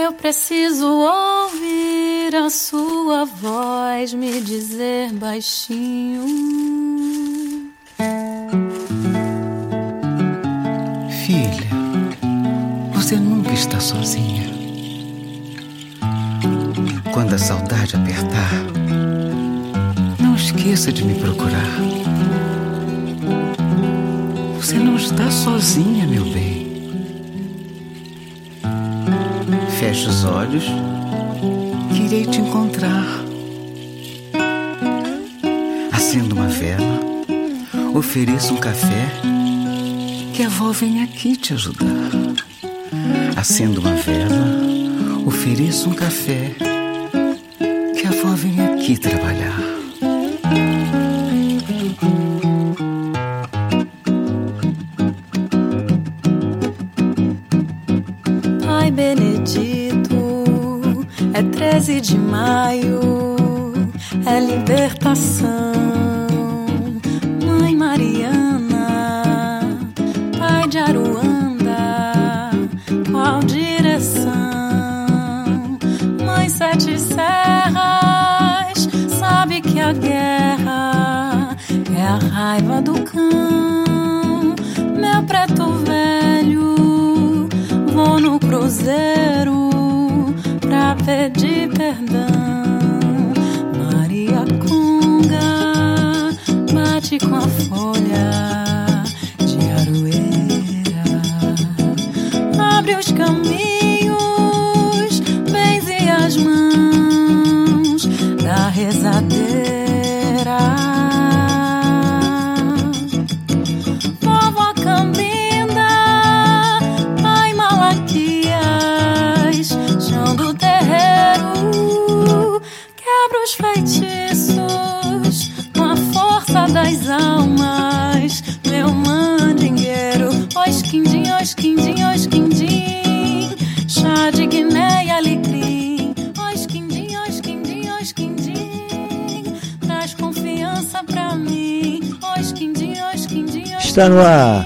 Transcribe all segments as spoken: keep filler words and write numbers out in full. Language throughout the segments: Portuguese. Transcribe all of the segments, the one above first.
Eu preciso ouvir a sua voz me dizer baixinho: filha, você nunca está sozinha. Quando a saudade apertar, não esqueça de me procurar. Você não está sozinha, meu bem. Feche os olhos, que irei te encontrar. Acenda uma vela, ofereça um café, que a avó vem aqui te ajudar. Acenda uma vela, ofereça um café, que a avó vem aqui trabalhar. Pai Benedito, é treze de maio, é libertação. Mãe Mariana, Pai de Aruanda, qual direção? Mãe Sete Serras, sabe que a guerra é a raiva do cão. Meu preto velho, vou no cruzeiro pra pedir perdão. Maria Conga bate com a folha de aroeira, abre os caminhos, benze as mãos da rezadeira. Vovó Cambinda, Pai Malaquias, chão do terreiro, quebra os feitiços com a força das almas. Meu mandingueiro, ois quindim, ois quindim, ois quindim, chá de Guiné e alecrim. Ois quindim, ois quindim, ois quindim, traz confiança pra mim. Ois quindim, ois quindim, ois Está no ar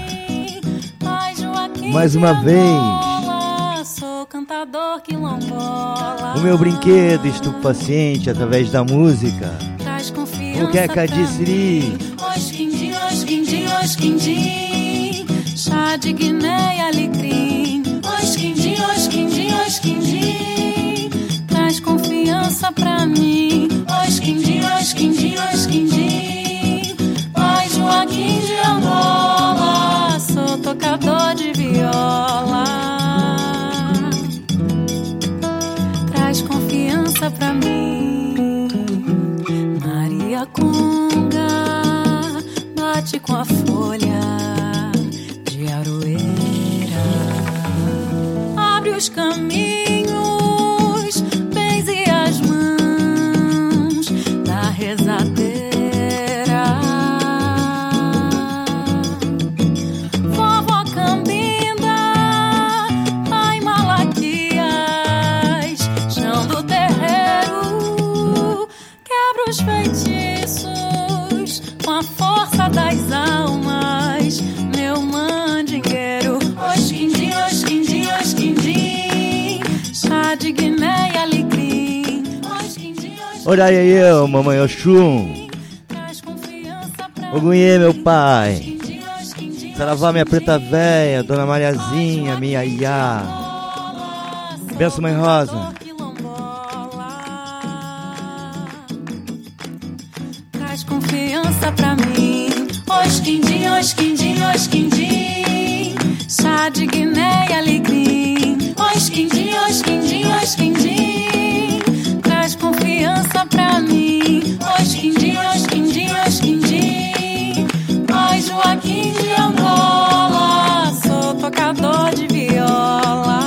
mais uma vez sou cantador quilombola. o meu brinquedo estupefaciente através da música. Traz confiança O que é Cadiciri? Ois quindim, ois quindim, ois quindim, chá de Guiné e alecrim. Ois quindim, ois quindim, ois quindim, traz confiança pra mim. Ois quindim, ois quindim, ois quindim, Pai Joaquim de Angola, sou tocador de viola. Traz confiança pra mim. Maria Conga bate com a folha de aroeira, abre os caminhos, benze as mãos da rezadeira. Vovó Cambinda, Pai Malaquias, chão do terreiro, quebra os feitiços com a força das almas. Meu mandingueiro, ois quindim, ois quindim, ois quindim, chá de Guiné e alecrim. Ois quindim, ois Olha aí eu, mamãe Oxum, traz confiança pra Ogunhê, meu pai, quindim, ois quindim, Saravá, minha preta véia, Dona Mariazinha, minha Iá. Benção, mãe Rosa. Traz confiança pra mim. Ois quindim, ois quindim, ois quindim, chá de Guiné e alecrim. Ois quindim, ois quindim, ois quindim, traz confiança pra mim. Ois quindim, ois quindim, ois quindim, Pai Joaquim de Angola, sou tocador de viola.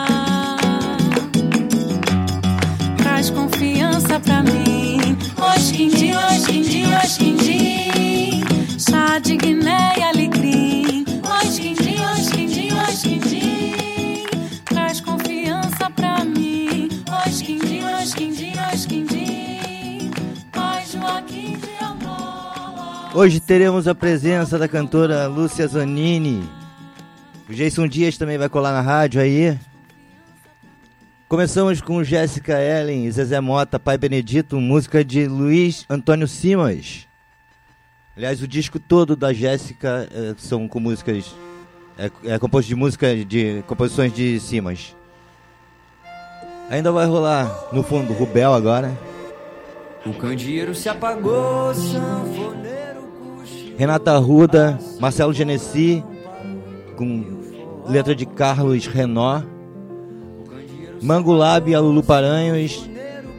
Traz confiança pra mim. Ois quindim, ois quindim, ois quindim, chá de Guiné e alecrim. Ois quindim, ois quindim, ois quindim, traz confiança pra mim. Ois quindim, ois quindim, ois quindim, Pai Joaquim de Angola. Hoje teremos a presença da cantora Lúcia Zanini. O Jason Dias também vai colar na rádio aí. Começamos com Jéssica Ellen e Zezé Mota, Pai Benedito, música de Luiz Antônio Simas. Aliás, o disco todo da Jéssica é, são com músicas, é, é composto de música de composições de Simas. Ainda vai rolar no fundo Rubel agora. O candeeiro se apagou, sanfoneiro cochilou. Renata Arruda, Marcelo Genesi, com letra de Carlos Renó. Mango Lab, a Lulu Paranhos.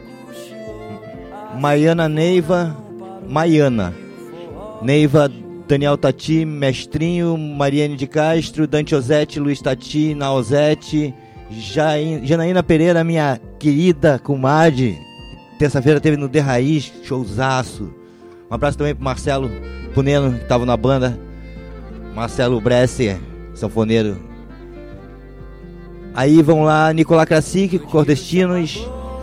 Maiana Neiva, Maiana Neiva, Daniel Tati, Mestrinho, Mariane de Castro, Dante Ozete, Luiz Tati, Naozete, Janaína Pereira, minha querida comadre. Terça-feira teve no The Raiz, showzaço. Um abraço também pro Marcelo Puneno, que tava na banda. Marcelo Bresser, sanfoneiro. Aí vão lá Nicolás Krasik, Cordestinos.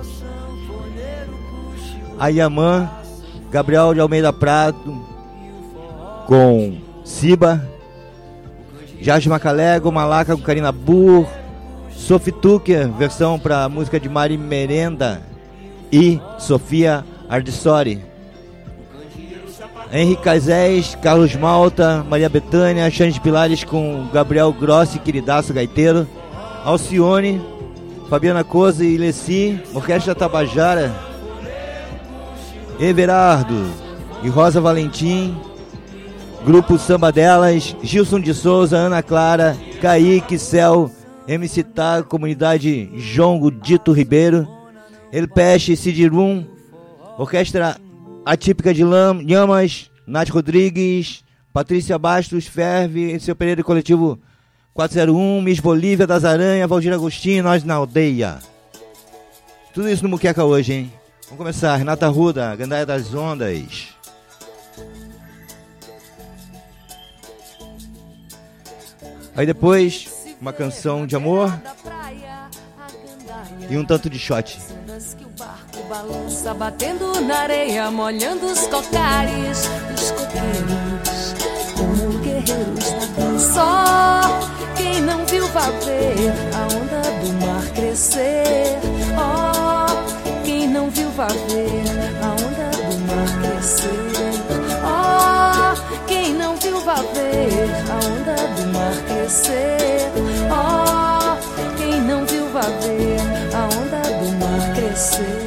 Ayaman, Gabriel de Almeida Prado, com Siba. Jorge Macalego, Malaca com Karina Burr. Sophie Tucker, versão pra música de Mari Merenda e Sofia Ardissori. Henrique Caizés, Carlos Malta, Maria Bethânia, Xande Pilares com Gabriel Grossi, queridaço gaiteiro. Alcione, Fabiana Coza e Leci, Orquestra Tabajara. Everardo e Rosa Valentim, Grupo Samba Delas, Gilson de Souza, Ana Clara, Kaique, Cel, M C Tá, Comunidade Jongo Dito Ribeiro, El Peixe, Cidirum, Orquestra Atípica de Lhamas, Nath Rodrigues, Patrícia Bastos, Ferve, Seu Pereira e Coletivo quatrocentos e um, Miss Bolívia das Aranhas, Valdir Agostinho, Nós na Aldeia. Tudo isso no Muqueca hoje, hein? Vamos começar. Renata Arruda, Gandaia das Ondas. Aí depois, uma canção de amor e um tanto de shot. Balança batendo na areia, molhando os cocares dos coqueiros, como guerreiros na dança. Só quem não viu vai ver a onda do mar crescer. Oh, quem não viu vai ver a onda do mar crescer. Oh, quem não viu vai ver a onda do mar crescer. Oh, quem não viu vai ver a onda do mar crescer.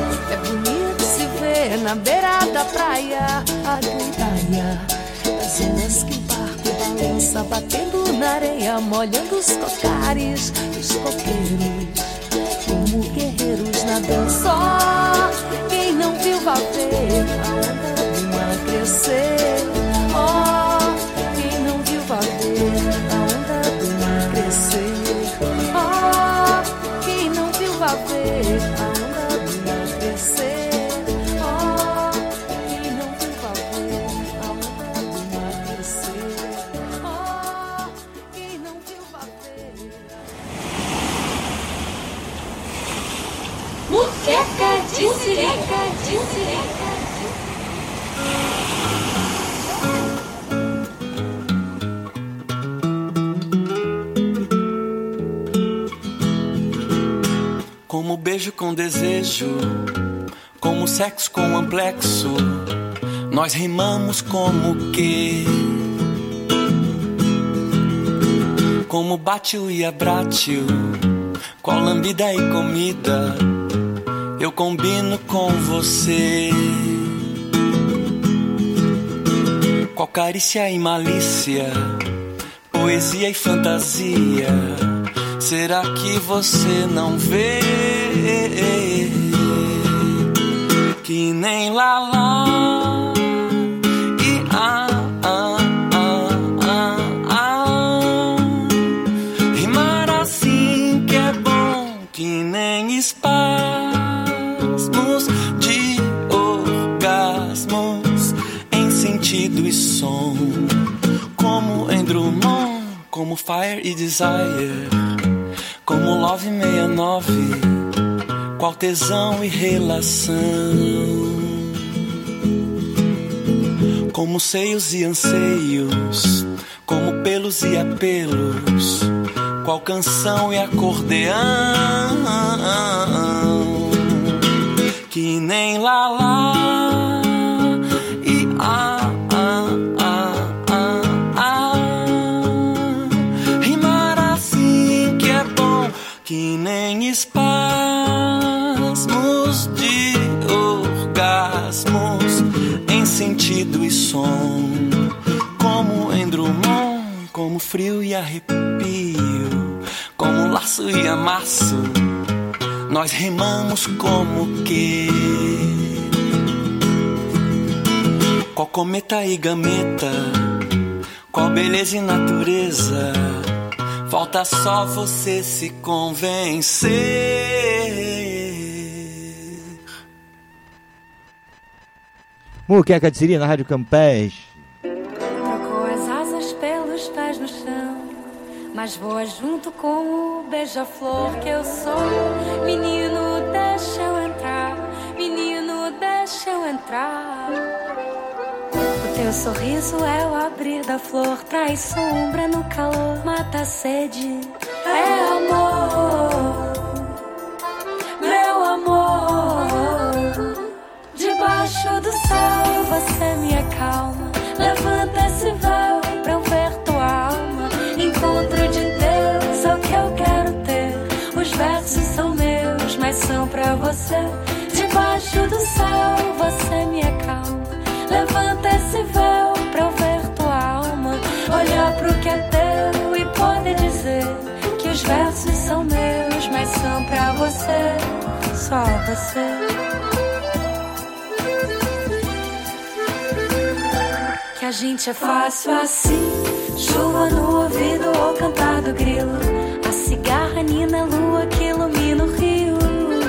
Na beira da praia, a gandaia das ondas que o barco balança, batendo na areia, molhando os cocares dos coqueiros, como guerreiros na dança. Só quem não viu vai ver a onda do mar crescer. Oh, quem não viu vai ver a onda do mar crescer. Oh, quem não viu vai ver a onda do mar crescer. Muqueca de Sirica, de Sirica. Como beijo com desejo, como sexo com amplexo, nós rimamos como que? Como bate-o e abratio, qual lambida e comida eu combino com você. Qual carícia e malícia, poesia e fantasia, será que você não vê? Que nem lá lá e ah, ah, ah, ah, ah. Rimar assim que é bom, que nem espasmos de orgasmos em sentido e som, como em Drummond, como Fire e Desire, como Love sessenta e nove, qual tesão e relação, como seios e anseios, como pelos e apelos, qual canção e acordeão, que nem lá lá e ah, ah, ah, ah, ah. Rimar assim que é bom, que nem espasmos de orgasmos em sentido e som, como em Drummond, como frio e arrepio, como laço e amasso. Nós rimamos como que qual cometa e gameta, qual beleza e natureza. Falta só você se convencer. Muqueca de Siri na Rádio Campés. Trocou as asas pelos pés no chão, mas voa junto com o beija-flor que eu sou. Menino, deixa eu entrar, menino, deixa eu entrar. O teu sorriso é o abrir da flor, traz sombra no calor, mata a sede. É amor, meu amor. Debaixo do céu você me acalma, levanta esse véu pra eu ver tua alma. Encontro de Deus é o que eu quero ter. Os versos são meus, mas são pra você. Debaixo do céu você me acalma, levanta esse véu pra eu ver tua alma. Olhar pro que é teu e poder dizer que os versos são meus, mas são pra você, só você. Que a gente é fácil assim, chuva no ouvido ou cantar do grilo, a cigarra, nina, lua que ilumina o rio.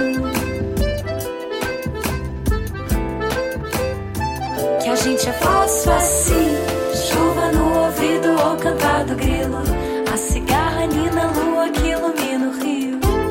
Que a gente é fácil assim, chuva no ouvido ou cantar do grilo, a cigarra, nina, lua que ilumina o rio.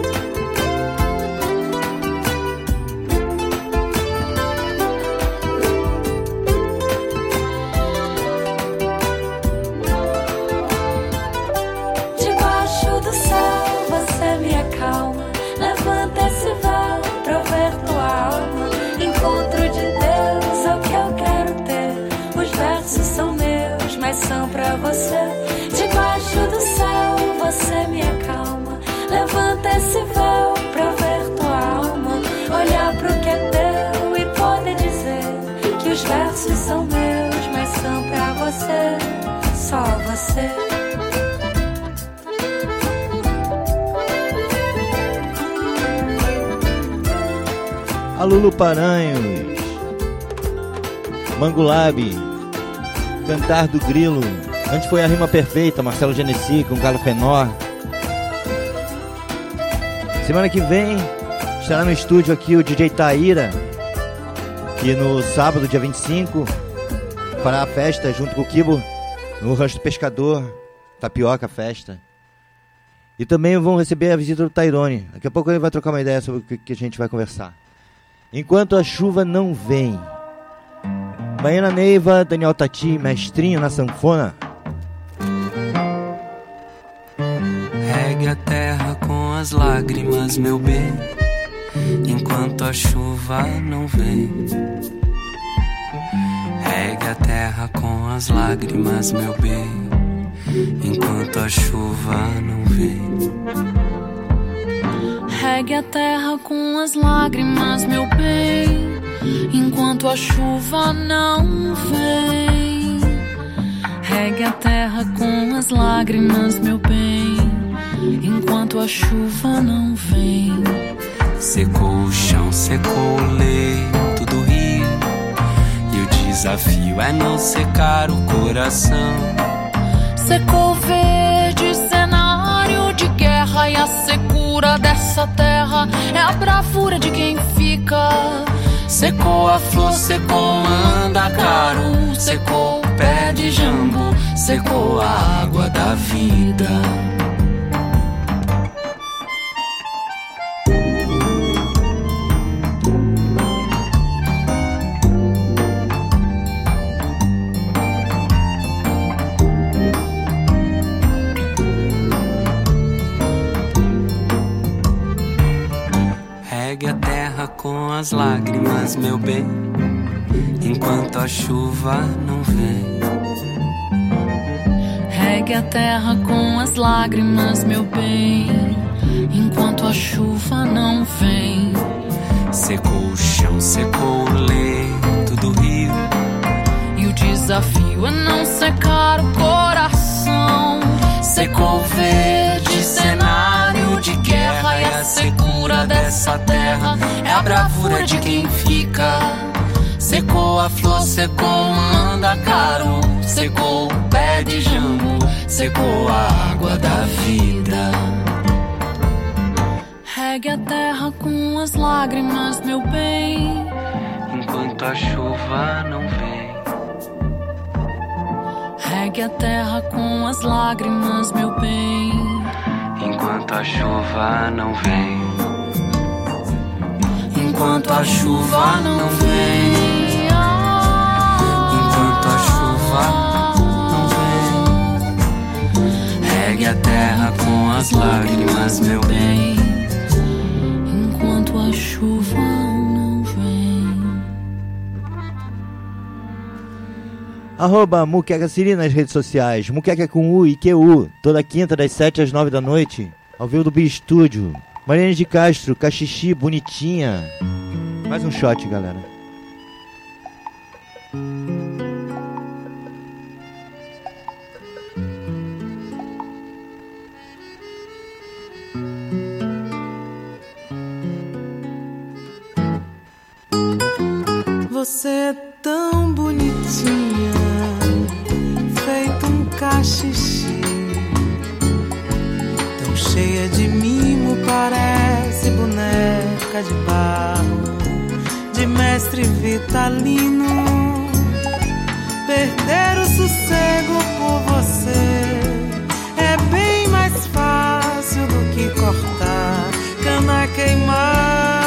São pra você. Debaixo do céu você me acalma, levanta esse véu pra ver tua alma. Olhar pro que é teu e poder dizer que os versos são meus, mas são pra você, só você. A Lulu Paranhos, Mangulabe, Cantar do Grilo. Antes foi a Rima Perfeita, Marcelo Genesi com Galo Fenor. Semana que vem estará no estúdio aqui o D J Taíra, que no sábado, dia vinte e cinco, fará a festa junto com o Kibo no Rancho do Pescador, Tapioca Festa. E também vão receber a visita do Tairone. Daqui a pouco ele vai trocar uma ideia sobre o que a gente vai conversar. Enquanto a chuva não vem, Baiana Neiva, Daniel Tati, mestrinho na sanfona. Regue a terra com as lágrimas, meu bem, enquanto a chuva não vem. Regue a terra com as lágrimas, meu bem, enquanto a chuva não vem. Regue a terra com as lágrimas, meu bem, enquanto a chuva não vem. Regue a terra com as lágrimas, meu bem, enquanto a chuva não vem. Secou o chão, secou o leito do rio, e o desafio é não secar o coração. Secou o verde cenário de guerra, e a secura dessa terra é a bravura de quem fica. Secou a flor, secou mandacaru, secou o pé de jambu, secou a água da vida. Regue a terra com as lágrimas, meu bem, enquanto a chuva não vem. Regue a terra com as lágrimas, meu bem, enquanto a chuva não vem. Secou o chão, secou o leito do rio, e o desafio é não secar o coração. secou o verde cenário de guerra, e a secura dessa terra é a bravura de quem fica. Secou a flor, secou o mandacaru, secou o pé de jambo, secou a água da vida. Regue a terra com as lágrimas, meu bem, enquanto a chuva não vem. Regue a terra com as lágrimas, meu bem, enquanto a chuva não vem. Enquanto a chuva não vem. Enquanto a chuva não vem. Regue a terra com as lágrimas, meu bem, enquanto a chuva não vem. Arroba Muqueca Siri nas redes sociais. Muqueca com U e Q U. Toda quinta das sete às nove da noite. Ao vivo do Bi-Estúdio. Mariane de Castro, Cachixi, bonitinha. Mais um shot, galera. Você é tão bonitinha, feito um cachixi, tão cheia de mimo, parece boneca de barro, de mestre Vitalino. Perder o sossego por você é bem mais fácil do que cortar cana queimada.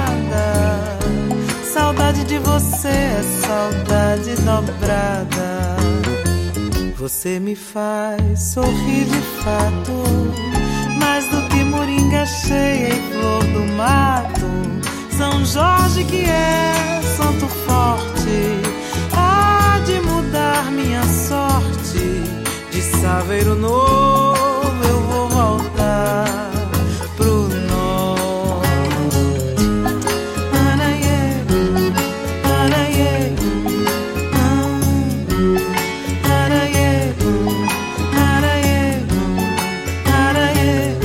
Saudade de você é saudade dobrada. Você me faz sorrir de fato, mais do que moringa cheia e flor do mato. São Jorge que é santo forte, há de mudar minha sorte. De Saveiro Novo eu vou voltar pro norte. Araie, araie, araie, araie, araie.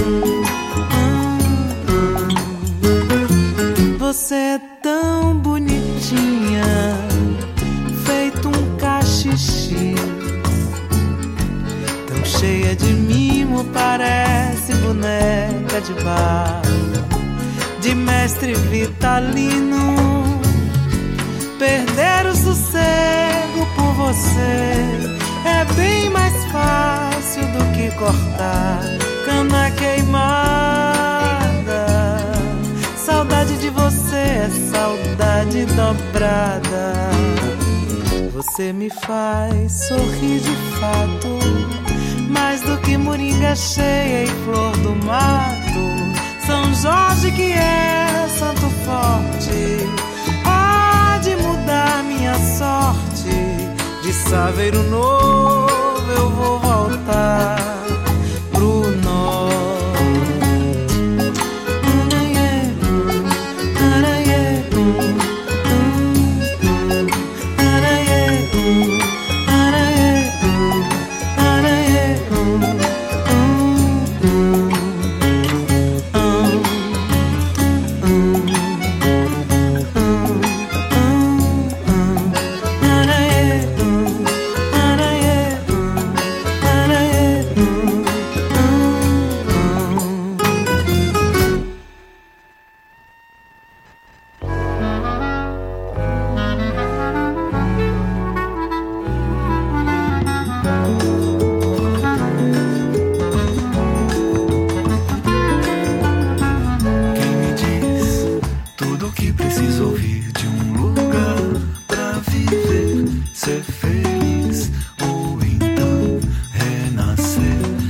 Você é tão bonitinha, feito um cachixi, tão cheia de mimo, parece boneca de barro, de mestre Vitalino. Perder o sossego por você é bem mais fácil do que cortar cana queimada. Saudade de você é saudade dobrada. Você me faz sorrir de fato, mais do que moringa cheia e flor do mato. São Jorge que é santo forte, há de mudar minha sorte. De Saveiro Novo eu vou voltar pro norte.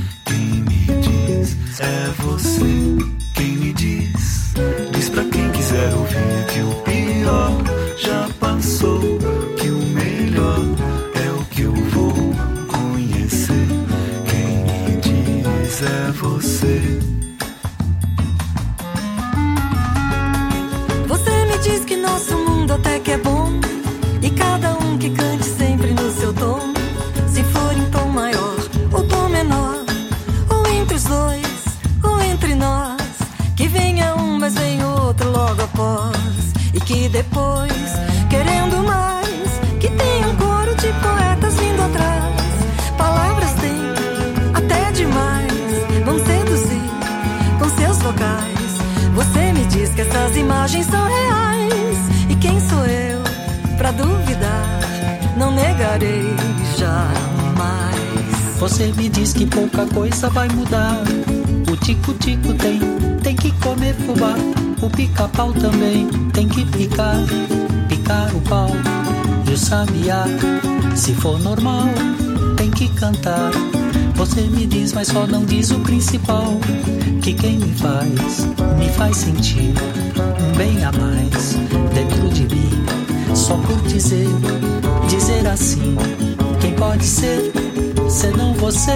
Quem me diz, diz pra quem quiser. que o pior já passou, que o melhor é o que eu vou conhecer. Quem me diz é você. Você me diz que nosso mundo até que é bom, e cada um que cante sempre no seu tom. Se for em tom maior ou tom menor, ou entre os dois, ou entre nós, que venha um, mas vem outro logo após. E que depois, querendo mais, que tenha um coro de poetas vindo atrás. Palavras tem, até demais, vão seduzir com seus vocais. Você me diz que essas imagens são reais, e quem sou eu pra duvidar? Não negarei jamais. Você me diz que pouca coisa vai mudar. O tico-tico tem, tem que comer fubá. O pica-pau também tem que picar, picar o pau. E o sabiá, se for normal, tem que cantar. Você me diz, mas só não diz o principal, que quem me faz, me faz sentir um bem a mais dentro de mim. Só por dizer, dizer assim, quem pode ser, senão você?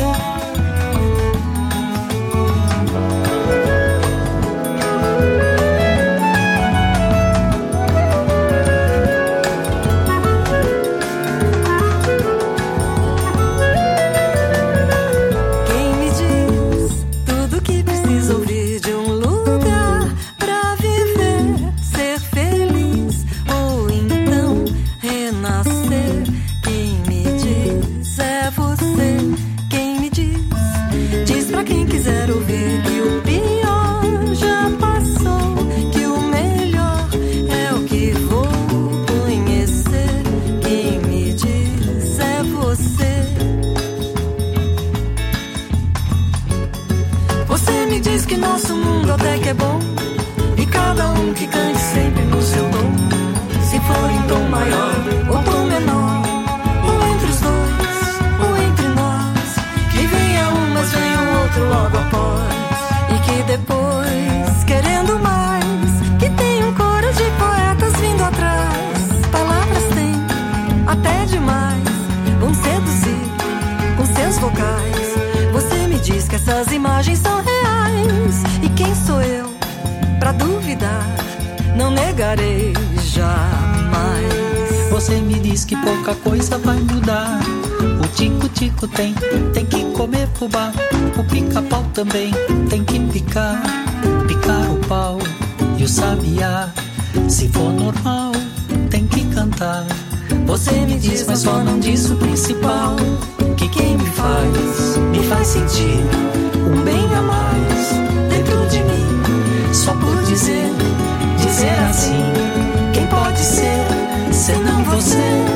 Tem, tem que comer fubá. O pica-pau também tem que picar, picar o pau. E o sabiá, se for normal, tem que cantar. Você me diz, mas só não diz o principal, que quem me faz, me faz sentir um bem a mais dentro de mim. Só por dizer, dizer assim, quem pode ser, senão você?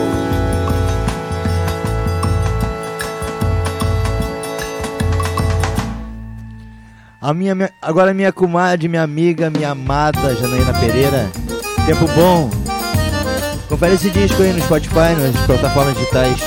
A minha, agora minha comadre, minha amiga, minha amada Janaína Pereira. Tempo bom. Confere esse disco aí no Spotify, nas plataformas digitais.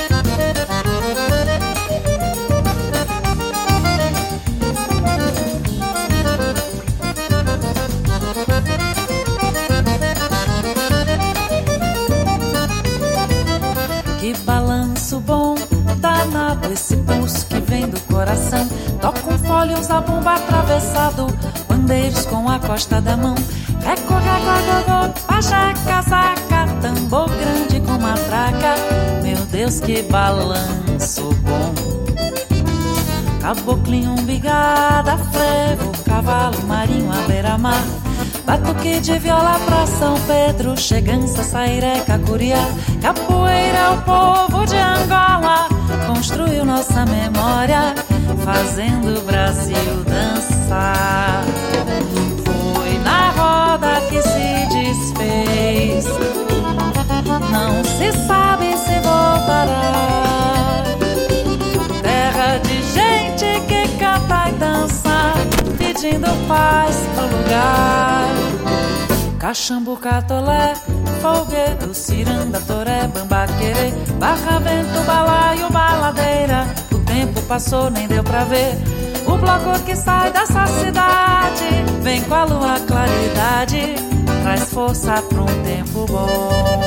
Que balanço bom, danado esse pulso que vem do coração. Toca um fole, usa bomba atravessado, bandeiros com a costa da mão. Reco, reco, gogô, pajá, casaca, tambor grande com matraca. Meu Deus, que balanço bom. Caboclinho, umbigada, frevo, cavalo marinho à beira-mar. Batuque de viola pra São Pedro, chegança, sairé, cacuriá. Capoeira, o povo de Angola construiu nossa memória, fazendo o Brasil dançar. Foi na roda que se desfez, não se sabe se voltará. Terra de gente que canta e dança, pedindo paz pro lugar. Caxambu, Catolé, Folguedo, Ciranda, Toré, Bambaquerê, Barravento, Balaio, Baladeira. O tempo passou, nem deu pra ver o bloco que sai dessa cidade. Vem com a lua claridade, traz força pra um tempo bom.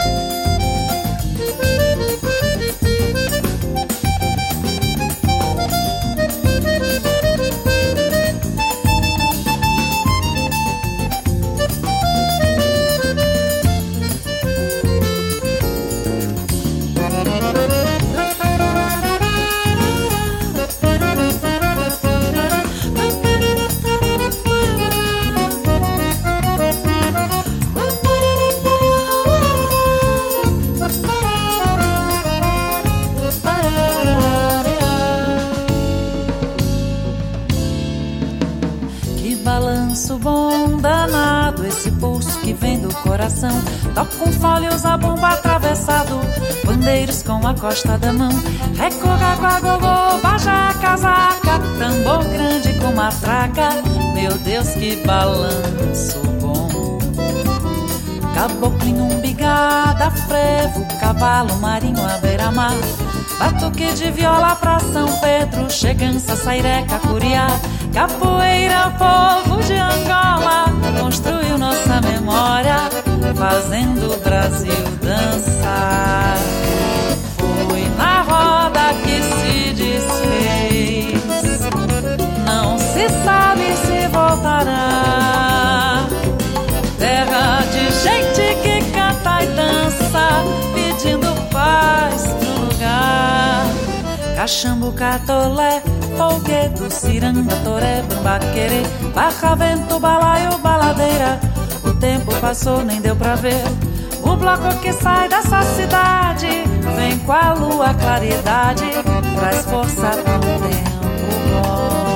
Bom danado, esse pulso que vem do coração. Toca um fole, usa bomba atravessado, bandeiros com a costa da mão. Recorra com a gogô, baja, casaca, tambor grande com matraca. Meu Deus, que balanço bom. Caboclinho, umbigada, frevo, cavalo marinho à beira-mar. Batuque de viola pra São Pedro, chegança, saireca, curiá. Capoeira, povo de Angola, construiu nossa memória, fazendo o Brasil dançar. Foi na roda que se desfez, não se sabe se voltará. Terra de gente que canta e dança, pedindo paz pro lugar. Cachambo, catolé, folguedo, ciranda, toré, bambaquerê, barra, vento, balaio, baladeira. O tempo passou, nem deu pra ver. O bloco que sai dessa cidade vem com a lua, claridade, traz força pro tempo bom.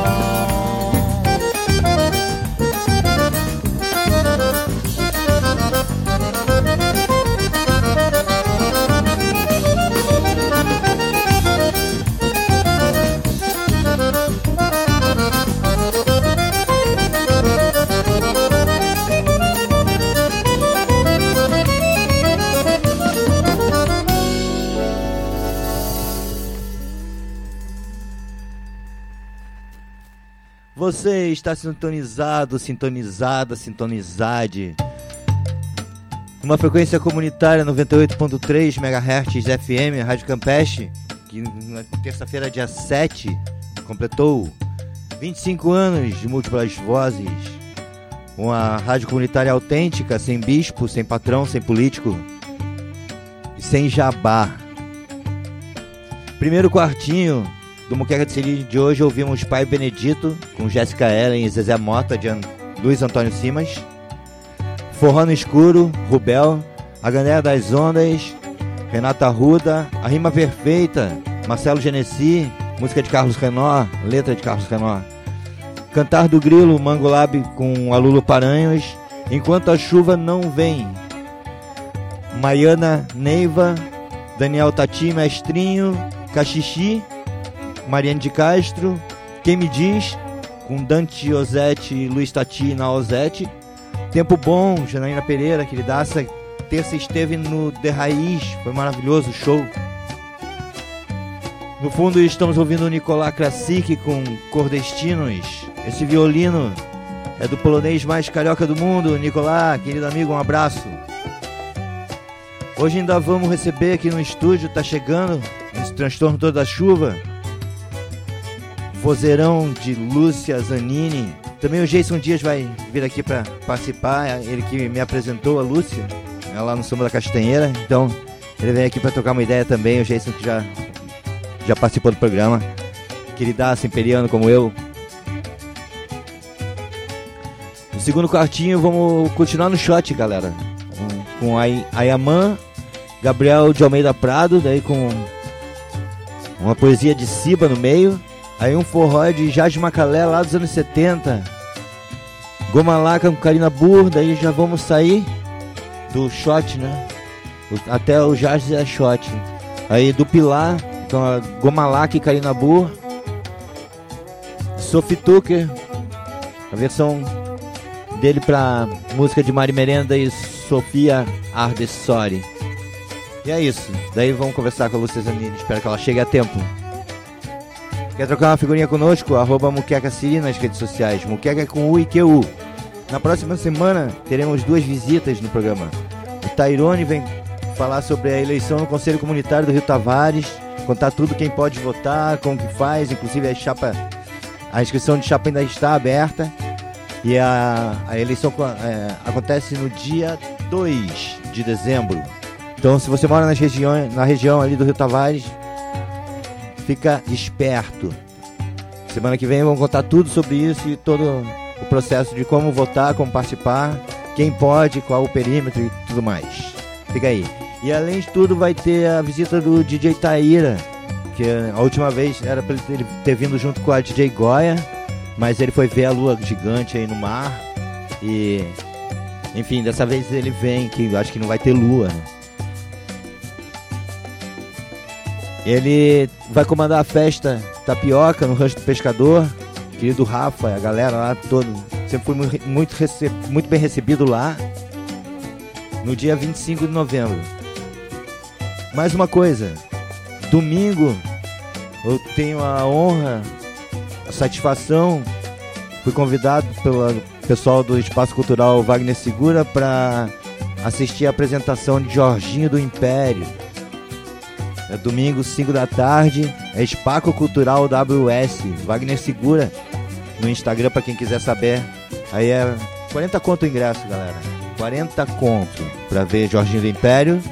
Você está sintonizado, sintonizada, sintonizade. Uma frequência comunitária noventa e oito ponto três megahertz F M, Rádio Campeche, que na terça-feira, dia sete, completou vinte e cinco anos de múltiplas vozes. Uma rádio comunitária autêntica, sem bispo, sem patrão, sem político e sem jabá. Primeiro quartinho do Muqueca de Siri de hoje, ouvimos Pai Benedito, com Jéssica Ellen e Zezé Mota, de An- Luiz Antônio Simas. Forró no Escuro, Rubel, A Galera das Ondas, Renata Arruda, A Rima Perfeita, Marcelo Genesi, música de Carlos Renó, letra de Carlos Renó. Cantar do Grilo, Mango Lab com Alulo Paranhos, Enquanto a Chuva Não Vem. Maiana Neiva, Daniel Tati Mestrinho, Caxixi, Mariane de Castro, Quem Me Diz, com Dante Ozete e Luiz Tati na Ozete. Tempo Bom, Janaína Pereira, queridaça, terça esteve no The Raiz, foi maravilhoso o show. No fundo estamos ouvindo o Nicolás Krasik com Cordestinos. Esse violino é do polonês mais carioca do mundo. Nicolás, querido amigo, um abraço. Hoje ainda vamos receber aqui no estúdio, tá chegando, nesse transtorno todo da chuva, vozeirão de Lúcia Zanini. Também o Jason Dias vai vir aqui para participar, ele que me apresentou a Lúcia, é lá no Samba da Castanheira, então ele vem aqui para trocar uma ideia também, o Jason que já, já participou do programa, queridaço, imperiano como eu. No segundo quartinho vamos continuar no shot, galera, com a Ayaman, Gabriel de Almeida Prado, daí com uma poesia de Siba no meio. Aí um forró de Jade Macalé lá dos anos setenta. Goma Laca com Karina Burr. Daí já vamos sair do shot, né? Até o Jazz é shot. Aí do Pilar com a Goma Laca e Karina Burr. Sophie Tucker, a versão dele pra música de Mari Merenda e Sofia Ardessori. E é isso. Daí vamos conversar com a Lúcia Zanini. Espero que ela chegue a tempo. Quer trocar uma figurinha conosco? Arroba Muqueca Siri nas redes sociais. Muqueca é com U e Q U. Na próxima semana teremos duas visitas no programa. O Tairone vem falar sobre a eleição no Conselho Comunitário do Rio Tavares, contar tudo, quem pode votar, como que faz, inclusive a chapa, a inscrição de chapa ainda está aberta. E a, a eleição é, acontece no dia dois de dezembro. Então, se você mora nas regiões, na região ali do Rio Tavares, fica esperto. Semana que vem vamos contar tudo sobre isso e todo o processo de como votar, como participar, quem pode, qual o perímetro e tudo mais. Fica aí. E além de tudo vai ter a visita do D J Taíra, que a última vez era para ele ter vindo junto com a D J Goya, mas ele foi ver a lua gigante aí no mar e, enfim, dessa vez ele vem, que eu acho que não vai ter lua, né? Ele vai comandar a festa Tapioca no Rancho do Pescador. Querido Rafa, a galera lá todo, sempre fui muito, muito, rece- muito bem recebido lá. No dia vinte e cinco de novembro. Mais uma coisa, domingo eu tenho a honra, a satisfação, fui convidado pelo pessoal do Espaço Cultural Wagner Segura para assistir a apresentação de Jorginho do Império. É domingo, cinco da tarde, é Espaco Cultural W S, Wagner Segura, no Instagram para quem quiser saber. Aí é quarenta conto o ingresso, galera. quarenta conto para ver Jorginho do Império.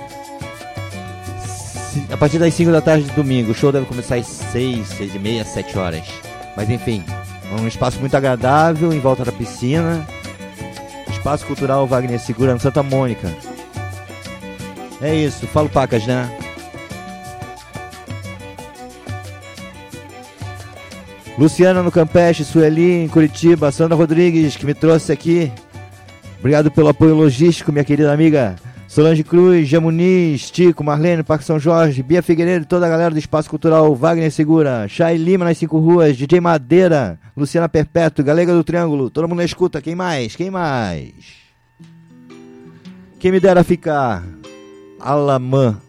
A partir das cinco da tarde de domingo, o show deve começar às seis, seis e meia, sete horas. Mas enfim, é um espaço muito agradável, em volta da piscina. Espaço Cultural Wagner Segura, no Santa Mônica. É isso, falo pacas, né? Luciana no Campeche, Sueli em Curitiba, Sandra Rodrigues que me trouxe aqui. Obrigado pelo apoio logístico, minha querida amiga Solange Cruz, Jamuniz, Tico, Marlene, Parque São Jorge, Bia Figueiredo, toda a galera do Espaço Cultural Wagner Segura, Chay Lima nas Cinco Ruas, D J Madeira, Luciana Perpétuo, Galega do Triângulo, todo mundo na escuta, quem mais? Quem mais? Quem me dera ficar? Alamã.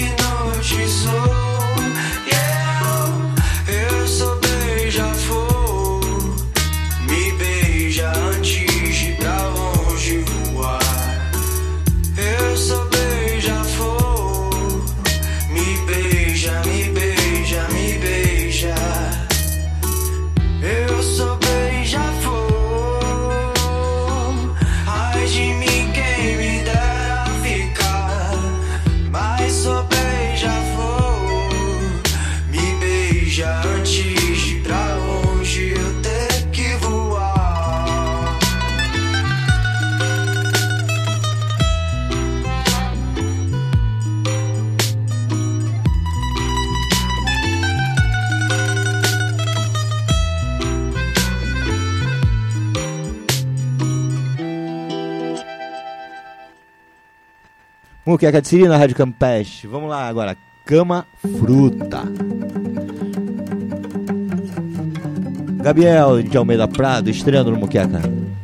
Eu sou beija-flor. já antes de pra longe eu ter que voar. Muqueca de Siri na Rádio Campeche. Vamos lá agora. Cama Fruta. Gabriel de Almeida Prado, estreando no Muqueca.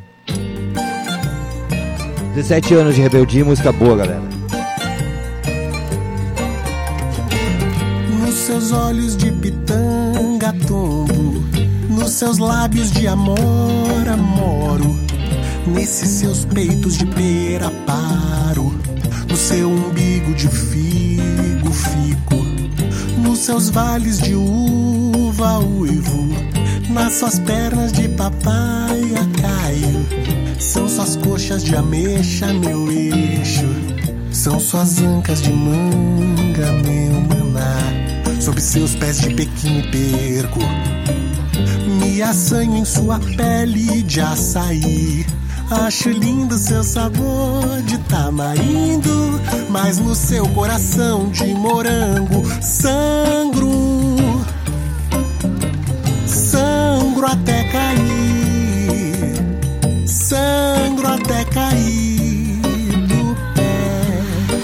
dezessete anos de rebeldia e música boa, galera. Nos seus olhos de pitanga tombo, nos seus lábios de amor, amoro, nesses seus peitos de pera paro, no seu umbigo de figo fico, nos seus vales de uva uivo, nas suas pernas de papaya caio. São suas coxas de ameixa, meu eixo. São suas ancas de manga, meu maná. Sob seus pés de Pequim perco. Me assanho em sua pele de açaí. Acho lindo seu sabor de tamarindo, mas no seu coração de morango sangro. Sangro até cair, sangro até cair do pé.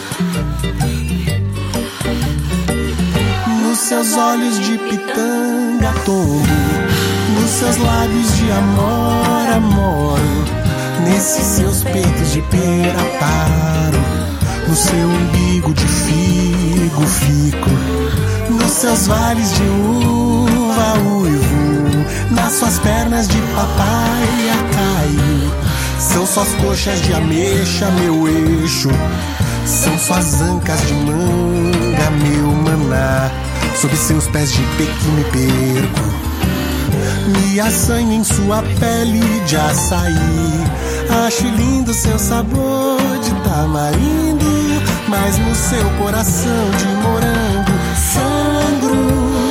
Nos seus olhos de pitanga tombo, nos seus lábios de amor, amoro, nesses seus peitos de pera paro, no seu umbigo de figo fico, nos seus vales de uva uivo, nas suas pernas de papaya caio. São suas coxas de ameixa, meu eixo. São suas ancas de manga, meu maná. Sob seus pés de Pequim me perco. Me assanho em sua pele de açaí. Acho lindo seu sabor de tamarindo, mas no seu coração de morango sangro.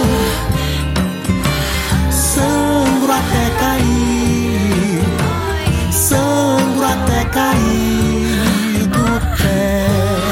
Sangro até cair, sangro até cair do pé.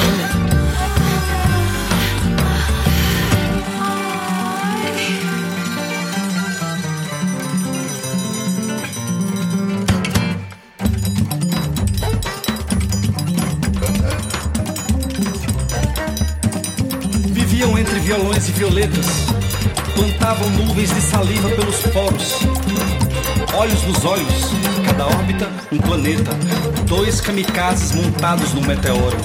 Viviam entre violões e violetas, plantavam nuvens de saliva pelos poros, olhos nos olhos, cada órbita um planeta, dois kamikazes montados num meteoro.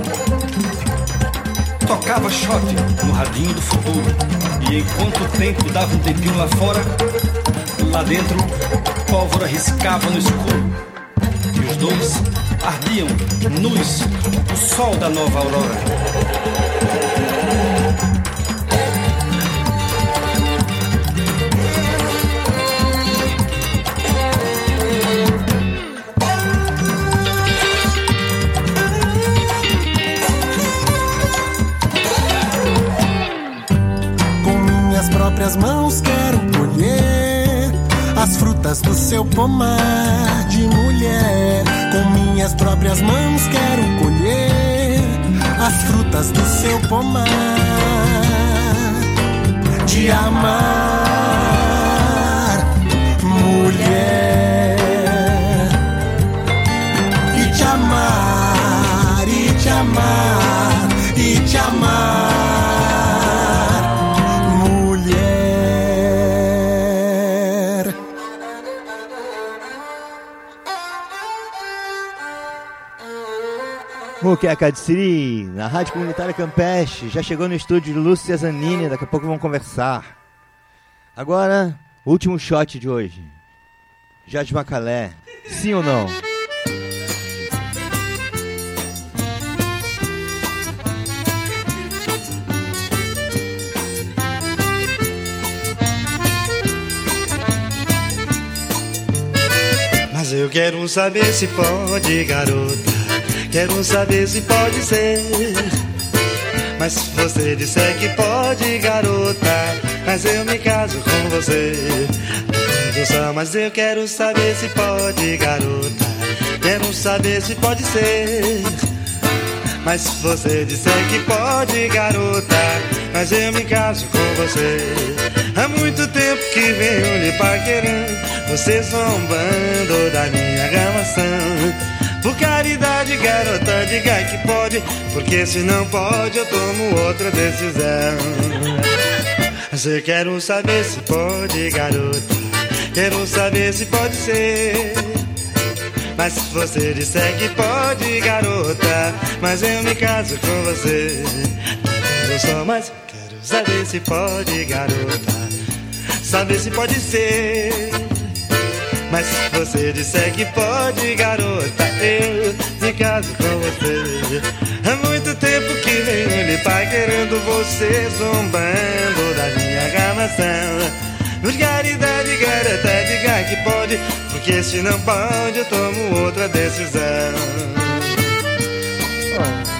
Tocava shot no radinho do futuro, e enquanto o tempo dava um tempinho lá fora, lá dentro pólvora riscava no escuro, e os dois ardiam nus, o sol da nova aurora. Próprias mãos quero colher as frutas do seu pomar de mulher. Com minhas próprias mãos quero colher as frutas do seu pomar de amar, mulher, e te amar, e te amar, e te amar. Muqueca de Siri, na Rádio Comunitária Campeche. Já chegou no estúdio de Lúcia Zanini, daqui a pouco vamos conversar. Agora, último shot de hoje. Jorge Macalé, sim ou não? Mas eu quero saber se pode, garota. Quero saber se pode ser. Mas se você disser que pode, garota, mas eu me caso com você. Só, mas eu quero saber se pode, garota. Quero saber se pode ser. Mas se você disser que pode, garota, mas eu me caso com você. Há muito tempo que venho lhe paquerando, você zombando da minha gravação. Por caridade, garota, diga que pode, porque se não pode eu tomo outra decisão. Mas eu quero saber se pode, garota. Quero saber se pode ser. Mas se você disser que pode, garota, mas eu me caso com você. Eu só mais quero saber se pode, garota. Saber se pode ser. Mas se você disser que pode, garota, eu me caso com você. Há muito tempo que venho lhe paquerando, você zombando da minha gravação. Por caridade, garota, diga que pode, porque se não pode eu tomo outra decisão. Oh.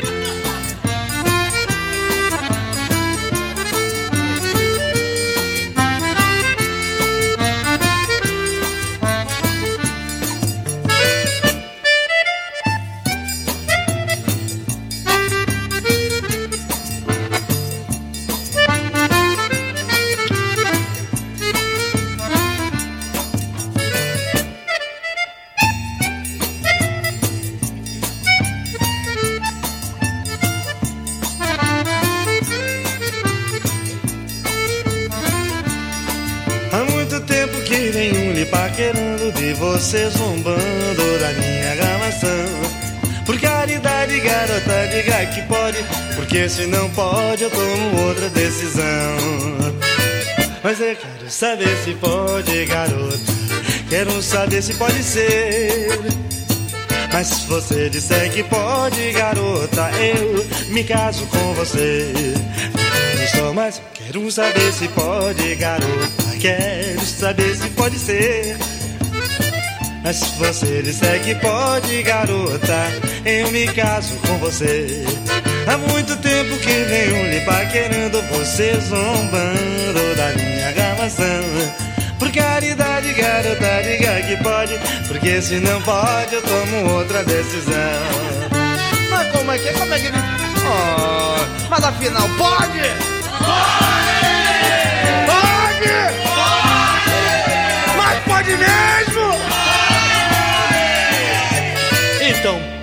Paquerando de você, zombando da minha gravação. Por caridade, garota, diga que pode, porque se não pode eu tomo outra decisão. Mas eu quero saber se pode, garota. Quero saber se pode ser. Mas se você disser que pode, garota, eu me caso com você. Só mais quero saber se pode, garota. Quero saber se pode ser. Mas se você disser que pode, garota, eu me caso com você. Há muito tempo que venho lhe paquerando, você zombando da minha gravação. Por caridade, garota, diga que pode, porque se não pode eu tomo outra decisão. Mas como é que, como é que ele... Oh, mas afinal, pode? Pode! Pode! Pode! Mas pode mesmo? Pode! Então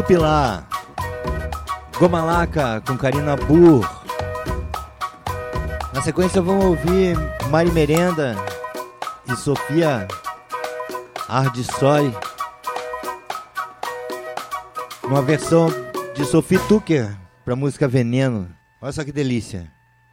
Pilar, Gomalaca com Karina Burr. Na sequência vamos ouvir Mari Merenda e Sofia Ardissoy, numa versão de Sophie Tucker para a música Veneno. Olha só que delícia.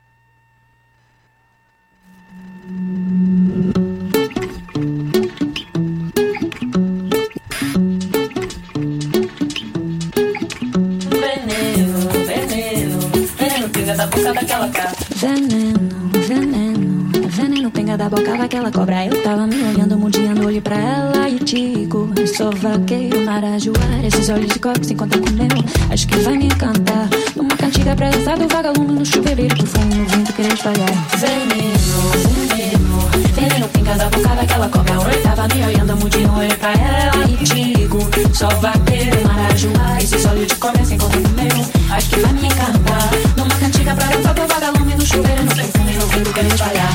Veneno, veneno, veneno, pinga da boca daquela cobra. Eu tava me olhando, mudando, olhei pra ela e digo: sou vaqueiro, marajoara, esses olhos de copo se encontram com o meu. Acho que vai me encantar numa cantiga pra dançar do vagalume no chuveiro, pro fumo no vento querer espalhar. Veneno, veneno, veneno, pinga da boca daquela cobra. Eu tava me olhando, mudando, olhei pra ela e digo: sou vaqueiro, marajoara, esses olhos de copo se encontram com o meu. Acho que vai me encantar numa cantiga pra dançar do vagalume no chuveiro, no perfume, no vento querer espalhar.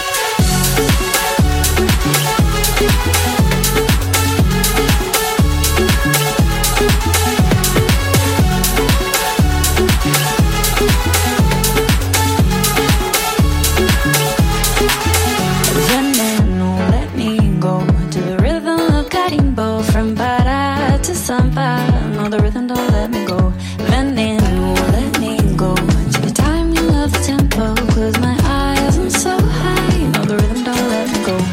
Veneno, let me go to the rhythm of carimbo, from Pará to Sampa. No, the rhythm don't let me go. Veneno, let me go to the timing of the tempo, close my eyes, I'm so high. No, the rhythm don't let me go.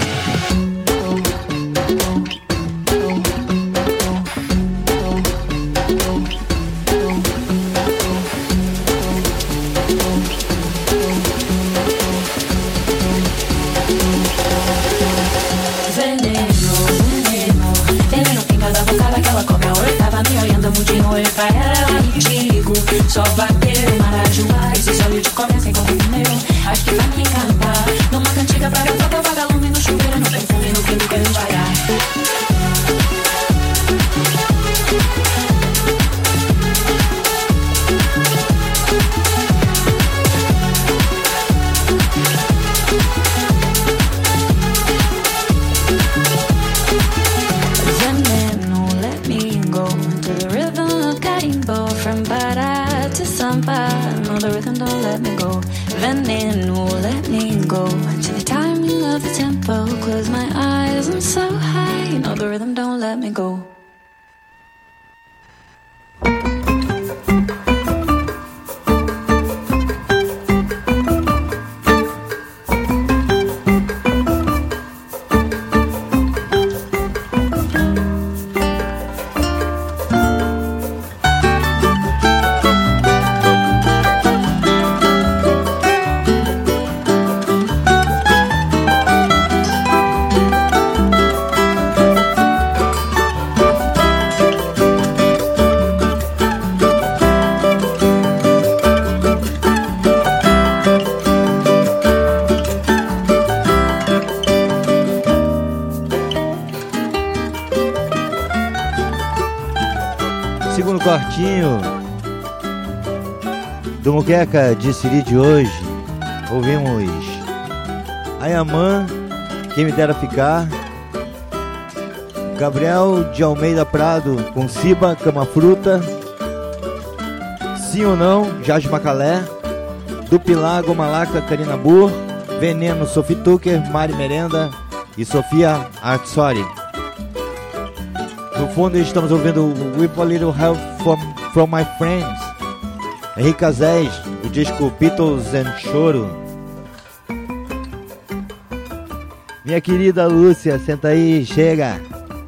Mudinho, olhei pra ela e digo: só vaqueiro, marajoara, esses olhos de cobra sem conta com meu. Acho que vai me encantar numa cantiga pra dançar do vagalume no chuveiro, no perfume, no vento querer espalhar. No, the rhythm don't let me go. Veneno, let me go to the timing of the tempo, close my eyes, I'm so high. No, the rhythm don't let me go. Cortinho do Muqueca de Siri de hoje, ouvimos Ayamã, Quem Me Dera Ficar, Gabriel de Almeida Prado com Ciba, Cama Fruta, Sim ou Não, Jorge Macalé, do Pilar, Gomalaca, Karina Burr, Veneno, Sophie Tucker, Mari Merenda e Sofia Ardissoy. No fundo estamos ouvindo With a Little Help from, from My Friends, Henrique Azés, o disco Beatles and Choro. Minha querida Lúcia, senta aí, chega.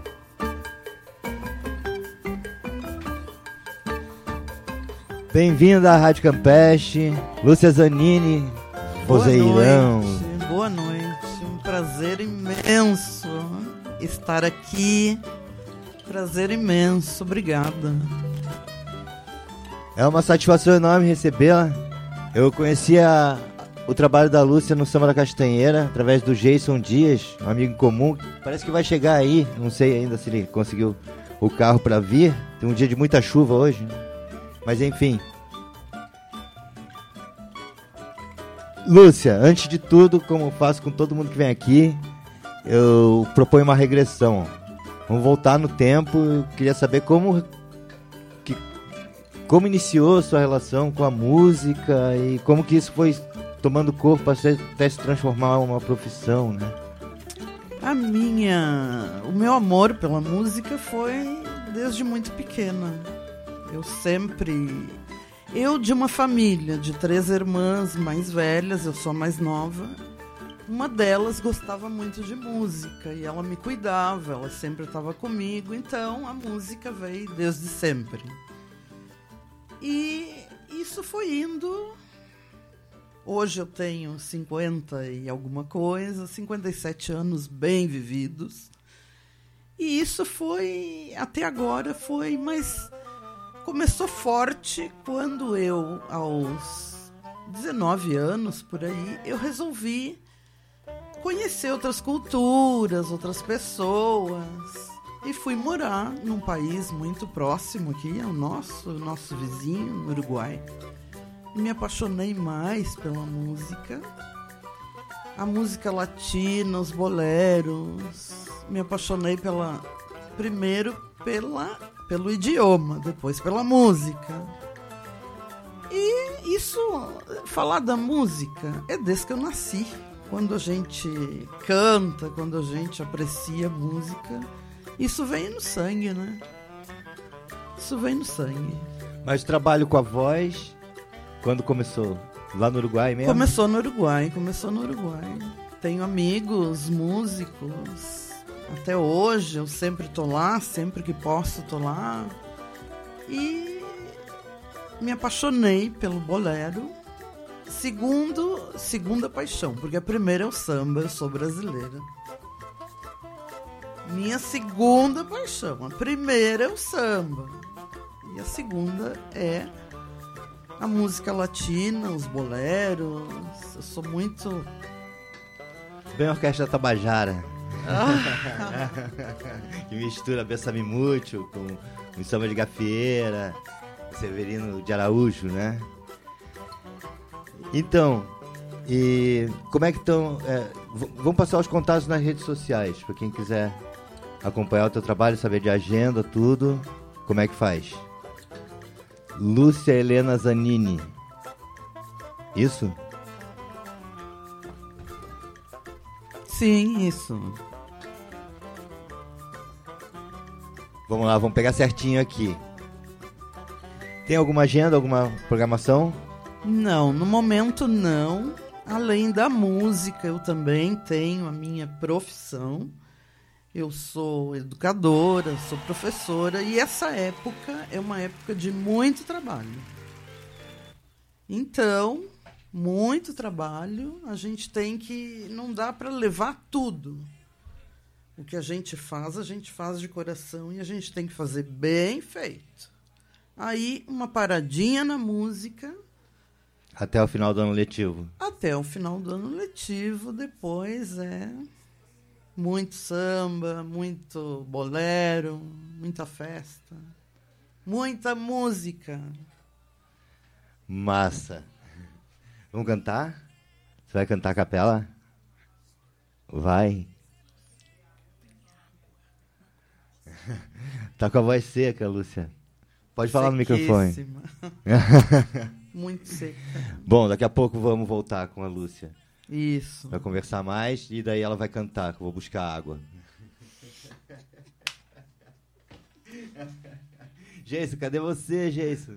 Bem-vinda à Rádio Campeche, Lúcia Zanini, vozeirão. Boa noite, um prazer imenso estar aqui. Prazer imenso, obrigada. É uma satisfação enorme recebê-la. Eu conhecia o trabalho da Lúcia no Samba da Castanheira, através do Jason Dias, um amigo em comum. Parece que vai chegar aí, não sei ainda se ele conseguiu o carro para vir. Tem um dia de muita chuva hoje, né? Mas enfim. Lúcia, antes de tudo, como eu faço com todo mundo que vem aqui, eu proponho uma regressão. Vamos voltar no tempo. Eu queria saber como como iniciou sua relação com a música e como que isso foi tomando corpo até se transformar em uma profissão, né? A minha... O meu amor pela música foi desde muito pequena. Eu sempre... Eu de uma família de três irmãs mais velhas, eu sou a mais nova. Uma delas gostava muito de música e ela me cuidava, ela sempre estava comigo, então a música veio desde sempre. E isso foi indo. Hoje eu tenho cinquenta e alguma coisa, cinquenta e sete anos bem vividos. E isso foi, até agora, foi, mas começou forte quando eu, aos dezenove anos, por aí, eu resolvi conhecer outras culturas, outras pessoas. E fui morar num país muito próximo aqui, ao nosso, nosso vizinho, no Uruguai. E me apaixonei mais pela música. A música latina, os boleros. Me apaixonei pela, primeiro pela, pelo idioma, depois pela música. E isso, falar da música, é desde que eu nasci. Quando a gente canta, quando a gente aprecia a música, isso vem no sangue, né? Isso vem no sangue. Mas trabalho com a voz, quando começou? Lá no Uruguai mesmo? Começou no Uruguai, começou no Uruguai. Tenho amigos, músicos. Até hoje eu sempre tô lá, sempre que posso tô lá. E me apaixonei pelo bolero. Segundo, segunda paixão, porque a primeira é o samba, eu sou brasileira. Minha segunda paixão, a primeira é o samba. E a segunda é a música latina, os boleros. Eu sou muito... Bem Orquestra Tabajara. Ah. Que mistura Bessame Mútil com o samba de gafieira, Severino de Araújo, né? Então, e como é que estão... É, v- vamos passar os contatos nas redes sociais, para quem quiser acompanhar o teu trabalho, saber de agenda, tudo. Como é que faz? Lúcia Helena Zanini. Isso? Sim, isso. Vamos lá, vamos pegar certinho aqui. Tem alguma agenda, alguma programação? Não, no momento não. Além da música, eu também tenho a minha profissão. Eu sou educadora, sou professora, e essa época é uma época de muito trabalho. Então, muito trabalho, a gente tem que... Não dá para levar tudo. O que a gente faz, a gente faz de coração e a gente tem que fazer bem feito. Aí, uma paradinha na música... Até o final do ano letivo. Até o final do ano letivo, depois é muito samba, muito bolero, muita festa, muita música. Massa. Vamos cantar? Você vai cantar a capela? Vai. Tá com a voz seca, Lúcia. Pode falar no microfone. Muito seca. Bom, daqui a pouco vamos voltar com a Lúcia. Isso. Vai conversar mais e daí ela vai cantar, que eu vou buscar água. Geiso, cadê você, Geiso?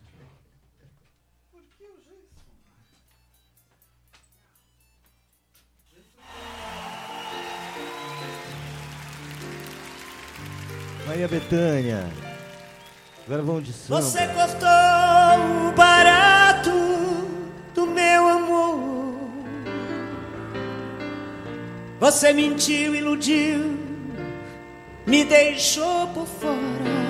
Maria Bethânia. Agora vamos de samba. Você cortou o barato do meu amor. Você mentiu, iludiu, me deixou por fora.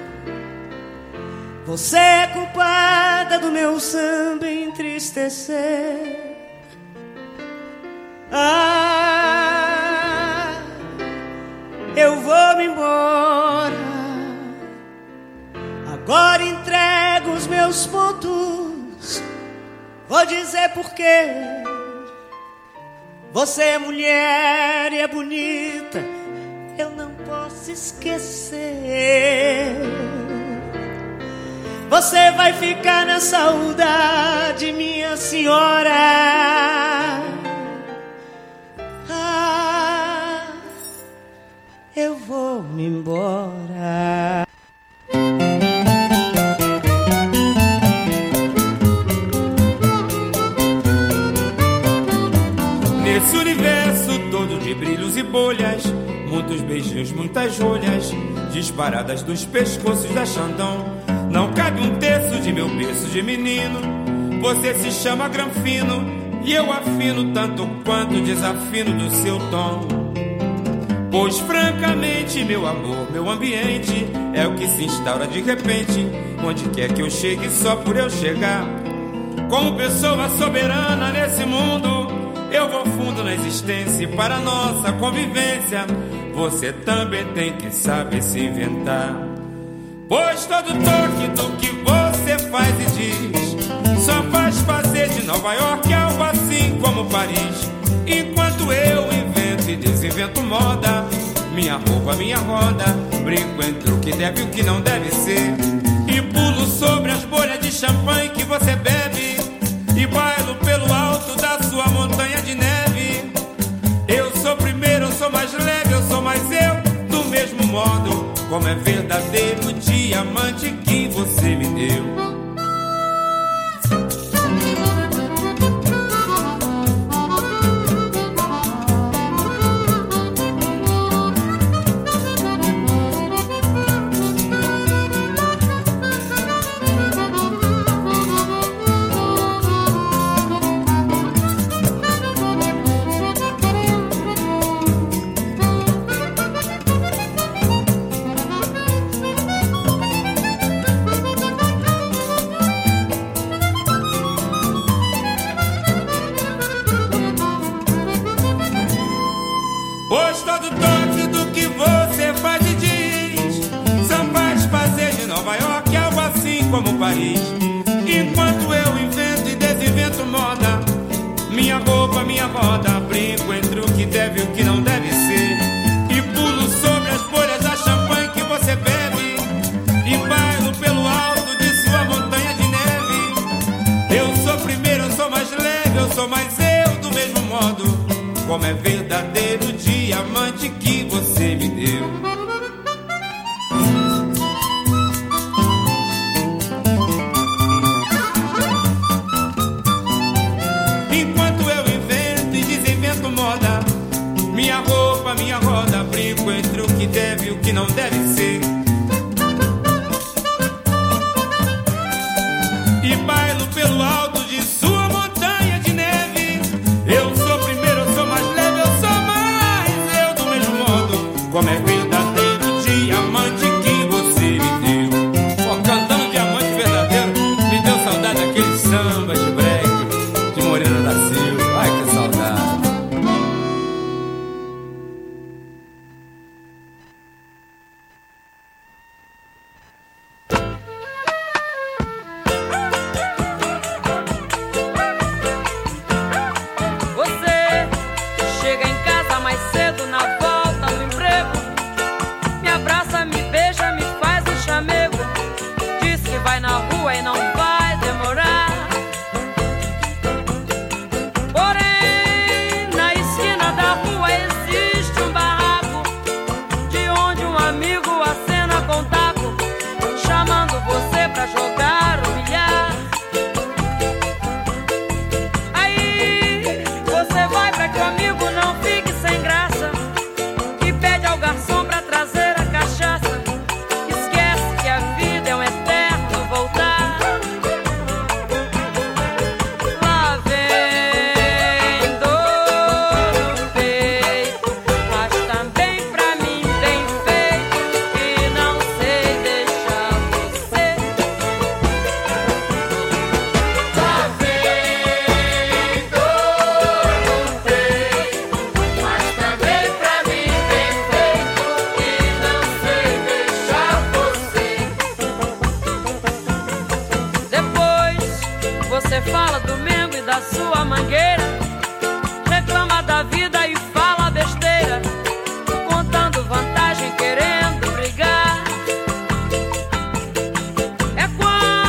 Você é culpada do meu samba entristecer. Ah, eu vou me embora. Agora entrego os meus pontos. Vou dizer por quê. Você é mulher e é bonita, eu não posso esquecer. Você vai ficar na saudade, minha senhora. Ah, eu vou me embora. Nesse universo todo de brilhos e bolhas, muitos beijinhos, muitas joias, disparadas dos pescoços da Xandão. Não cabe um terço de meu berço de menino. Você se chama Granfino e eu afino tanto quanto desafino do seu tom. Pois francamente, meu amor, meu ambiente é o que se instaura de repente, onde quer que eu chegue só por eu chegar. Como pessoa soberana nesse mundo, eu vou fundo na existência e para nossa convivência você também tem que saber se inventar. Pois todo toque do que você faz e diz só faz fazer de Nova York algo assim como Paris. Enquanto eu invento e desinvento moda, minha roupa, minha roda, brinco entre o que deve e o que não deve ser, e pulo sobre as bolhas de champanhe que você bebe e bailo pelo alto da sua montanha de neve. Eu sou primeiro, eu sou mais leve, eu sou mais eu, do mesmo modo como é verdadeiro o diamante que você me deu. Pois todo toque do que você faz e diz só faz fazer de Nova York algo assim como Paris. Enquanto eu invento e desinvento moda, minha roupa, minha roda, brinco entre o que deve e o que não deve ser, e pulo sobre as bolhas da champanhe que você bebe e bailo pelo alto de sua montanha de neve. Eu sou primeiro, eu sou mais leve, eu sou mais eu, do mesmo modo como é verdadeiro o diamante que você me deu. Enquanto eu invento e desinvento moda, minha roupa, minha roda, brinco entre o que deve e o que não deve ser, e bailo pelo alto de sua montanha de neve. Eu sou primeiro, eu sou mais leve, eu sou mais eu, do mesmo modo como é verdadeiro o diamante que você me deu. Ó, cantando diamante verdadeiro, me deu saudade daquele samba de break de Morena da Silva. Ai, que saudade. Querendo brigar, é quando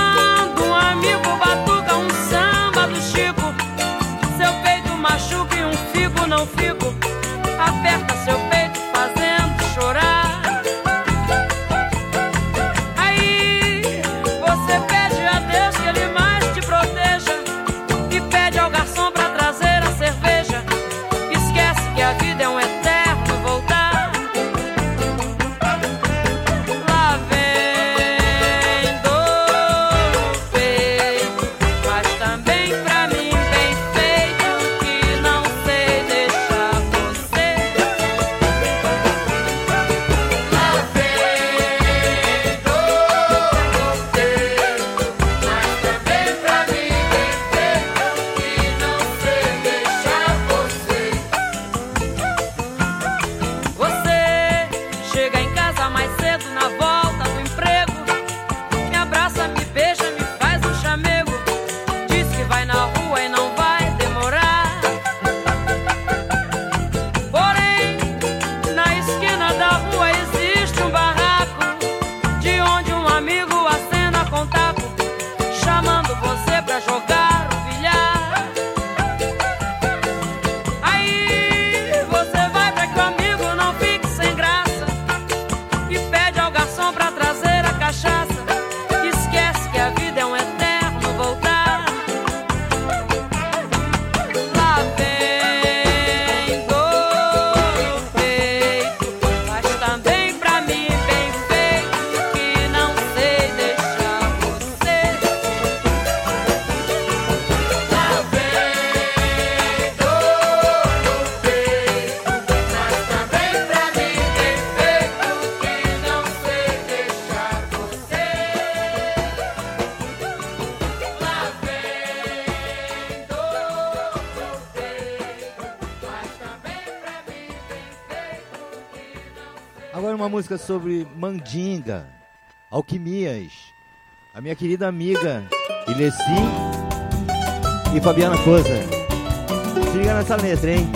uma música sobre mandinga, alquimias. A minha querida amiga Ilessi e Fabiana Coza. Se liga nessa letra, hein?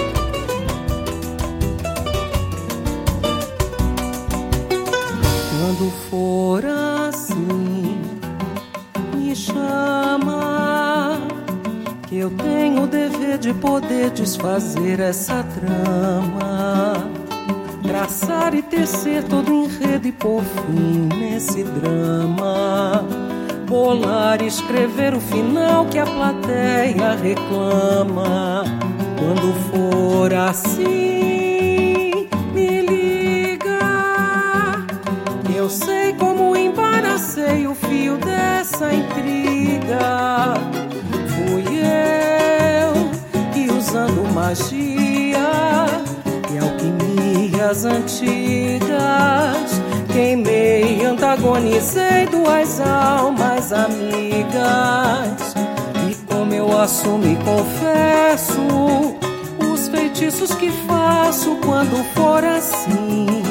Quando for assim, me chama, que eu tenho o dever de poder desfazer essa trama, traçar e tecer todo o enredo e pôr fim nesse drama, bolar e escrever o final que a plateia reclama. Quando for assim, me liga, eu sei como embaracei o fio dessa intriga. Fui eu que, usando magia e alquimias antigas, queimei, antagonizei duas almas amigas. E como eu assumo e confesso os feitiços que faço quando for assim,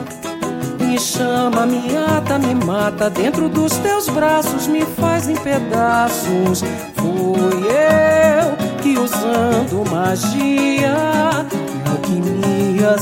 me chama, me ata, me mata, dentro dos teus braços me faz em pedaços. Fui eu que, usando magia e alquimias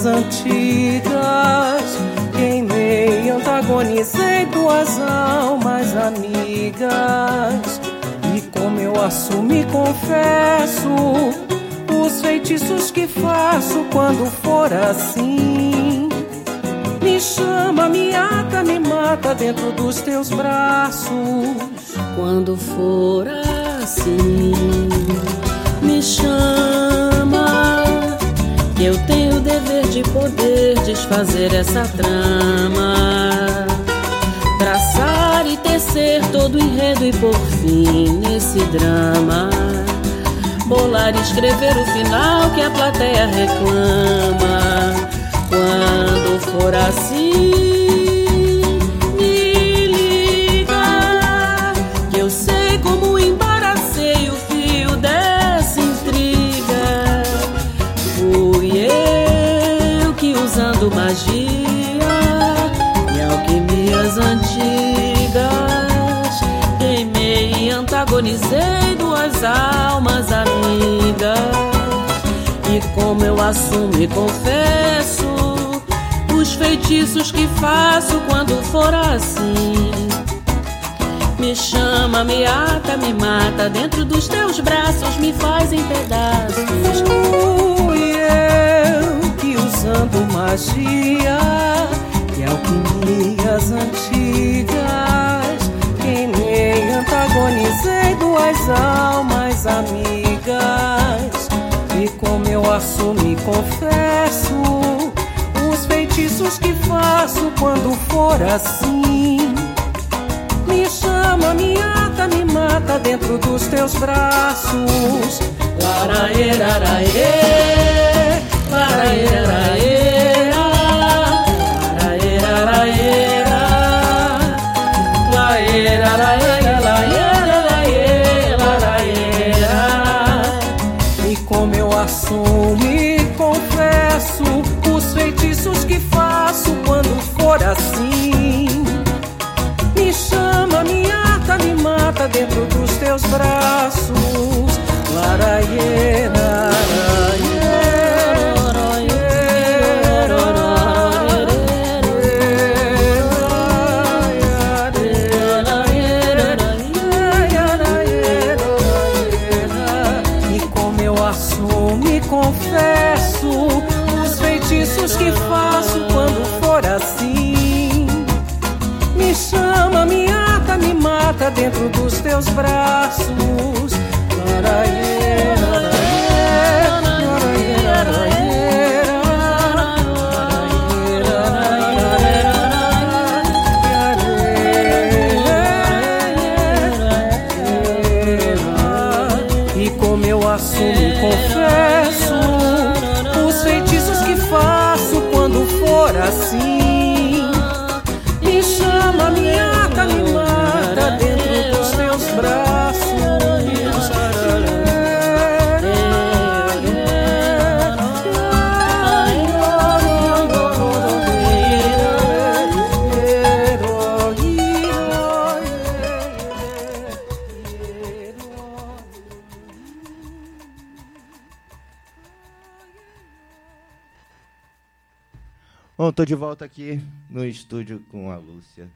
antigas, queimei, antagonizei duas almas amigas. E como eu assumo e confesso os feitiços que faço quando for assim, me chama, me ata, me mata, dentro dos teus braços. Quando for assim, me chama, que eu tenho o dever de poder desfazer essa trama, traçar e tecer todo o enredo e por fim nesse drama, bolar e escrever o final que a plateia reclama. Quando for assim, me liga, que eu sei como embaracei o fio dessa intriga. Fui eu que, usando magia e alquimias antigas, queimei e antagonizei duas almas amigas. E como eu assumo e confesso os feitiços que faço quando for assim, me chama, me ata, me mata, dentro dos teus braços me faz em pedaços. Fui eu que, usando magia e alquimias antigas, queimei, antagonizei duas almas amigas. E como eu assumo e confesso os feitiços que faço quando for assim, me chama, me ata, me mata, dentro dos teus braços. Laraeraraê, laraeraraê, laraeraraê, laraeraraê, laraeraraê. E como eu assumo e confesso os feitiços que faço quando for assim, me chama, me ata, me mata, dentro dos teus braços. Laraie, laraie, e como eu assumo e confesso os feitiços que faço quando for assim, me chama, me ata, me mata, dentro dos teus braços. Laraie, laraie, laraie, laraie. E como eu assumo e confesso os feitiços que faço quando for assim, me chama, me ata, me mata, dentro dos teus braços. Bom, tô de volta aqui no estúdio com a Lúcia.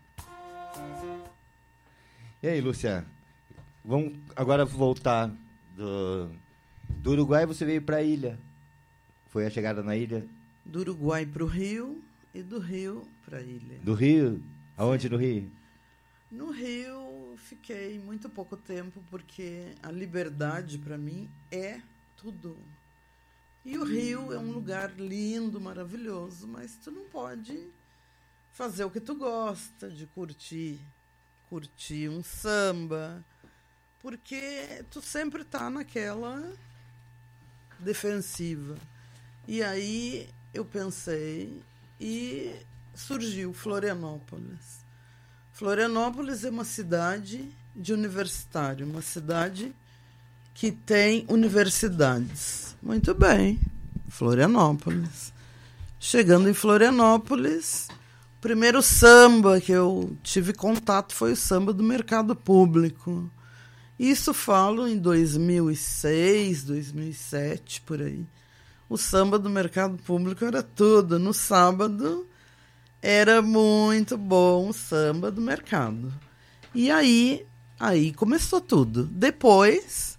E aí, Lúcia? Vamos agora voltar do, do Uruguai, você veio para a ilha. Foi a chegada na ilha? Do Uruguai para o Rio e do Rio para a ilha. Do Rio? Aonde no Rio? No Rio fiquei muito pouco tempo, porque a liberdade para mim é tudo. E o Rio é um lugar lindo, maravilhoso, mas tu não pode fazer o que tu gosta de curtir, curtir um samba, porque tu sempre tá naquela defensiva. E aí eu pensei e surgiu Florianópolis. Florianópolis é uma cidade de universitário, uma cidade que tem universidades. Muito bem, Florianópolis. Chegando em Florianópolis, o primeiro samba que eu tive contato foi o samba do Mercado Público. Isso falo em dois mil e seis, dois mil e sete, por aí. O samba do Mercado Público era tudo. No sábado era muito bom o samba do mercado. E aí, aí começou tudo. Depois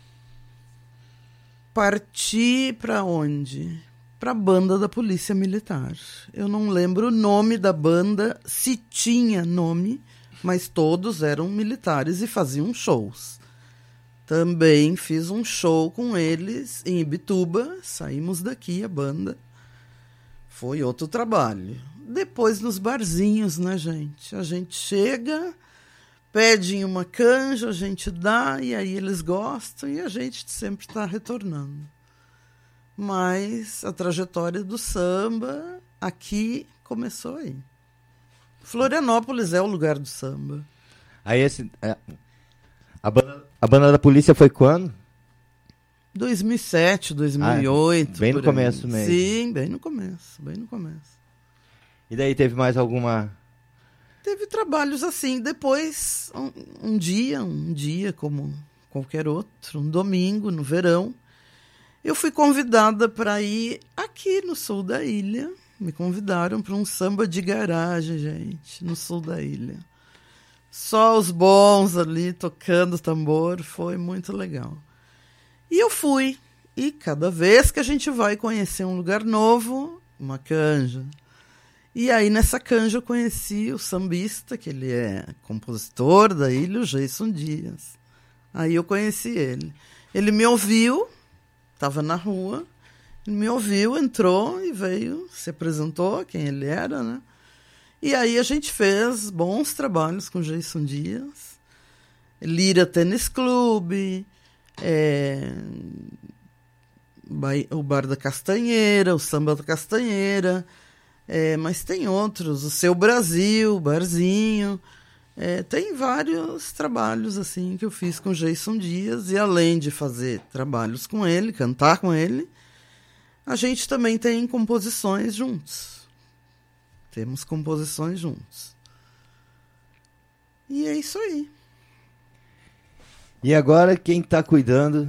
parti para onde? Para a banda da Polícia Militar. Eu não lembro o nome da banda, se tinha nome, mas todos eram militares e faziam shows. Também fiz um show com eles em Ibituba, saímos daqui, a banda. Foi outro trabalho. Depois nos barzinhos, né, gente? A gente chega, pedem uma canja, a gente dá, e aí eles gostam, e a gente sempre está retornando. Mas a trajetória do samba aqui começou aí. Florianópolis é o lugar do samba. Aí esse, é, a, banda, a banda da polícia foi quando? dois mil e sete, dois mil e oito. Ah, bem no começo mesmo. Sim, bem no começo, bem no começo. E daí teve mais alguma... Teve trabalhos assim. Depois, um, um dia, um dia como qualquer outro, um domingo, no verão, eu fui convidada para ir aqui no sul da ilha. Me convidaram para um samba de garagem, gente, no sul da ilha. Só os bons ali tocando tambor, foi muito legal. E eu fui. E cada vez que a gente vai conhecer um lugar novo, uma canja. E aí, nessa canja, eu conheci o sambista, que ele é compositor da ilha, o Jason Dias. Aí eu conheci ele. Ele me ouviu, estava na rua, ele me ouviu, entrou e veio, se apresentou, quem ele era, né? E aí a gente fez bons trabalhos com o Jason Dias. Lira Tênis Clube, é, o Bar da Castanheira, o Samba da Castanheira... É, mas tem outros, o Seu Brasil, Barzinho, é, tem vários trabalhos assim que eu fiz com o Jason Dias, e além de fazer trabalhos com ele, cantar com ele, a gente também tem composições juntos. Temos composições juntos. E é isso aí. E agora quem está cuidando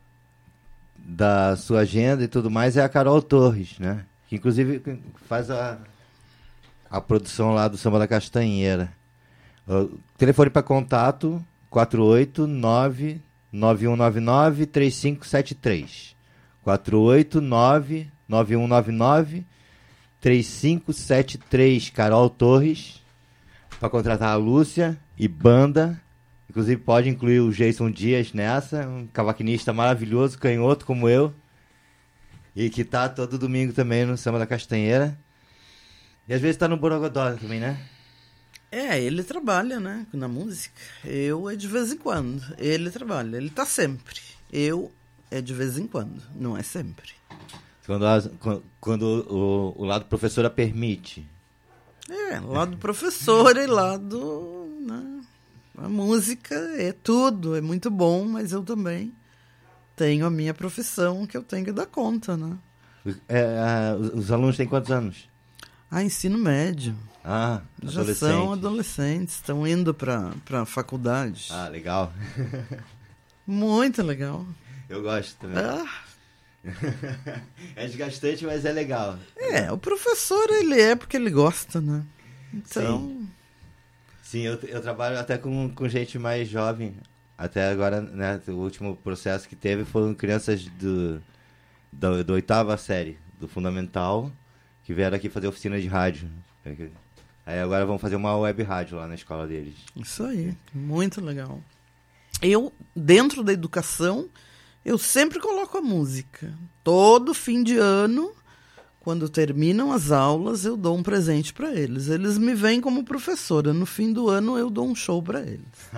da sua agenda e tudo mais é a Carol Torres, né? Que inclusive faz a, a produção lá do Samba da Castanheira. O telefone para contato quatro oito nove, nove um nove nove, três cinco sete três. quatro oito nove, nove um nove nove, três cinco sete três. Carol Torres, para contratar a Lúcia e banda. Inclusive pode incluir o Jason Dias nessa, um cavaquinista maravilhoso, canhoto como eu. E que tá todo domingo também no Samba da Castanheira. E às vezes tá no Borogodó também, né? É, ele trabalha, né? Na música. Eu é de vez em quando. Ele trabalha. Ele tá sempre. Eu é de vez em quando. Não é sempre. Quando, as, quando o, o lado professora permite. É, lado professor e lado... Né? A música é tudo. É muito bom, mas eu também... tenho a minha profissão que eu tenho que dar conta, né? É, os alunos têm quantos anos? Ah, ensino médio. Ah, já são adolescentes, estão indo para a faculdade. Ah, legal. Muito legal. Eu gosto também. Ah, É desgastante, mas é legal. É, o professor, ele é porque ele gosta, né? Então... Sim, Sim eu, eu trabalho até com, com gente mais jovem. Até agora, né, o último processo que teve foram crianças do, do, do oitava série, do fundamental, que vieram aqui fazer oficina de rádio. Aí agora vão fazer uma web rádio lá na escola deles. Isso aí, muito legal. Eu, dentro da educação, eu sempre coloco a música. Todo fim de ano, quando terminam as aulas, eu dou um presente para eles. Eles me veem como professora. No fim do ano, eu dou um show para eles.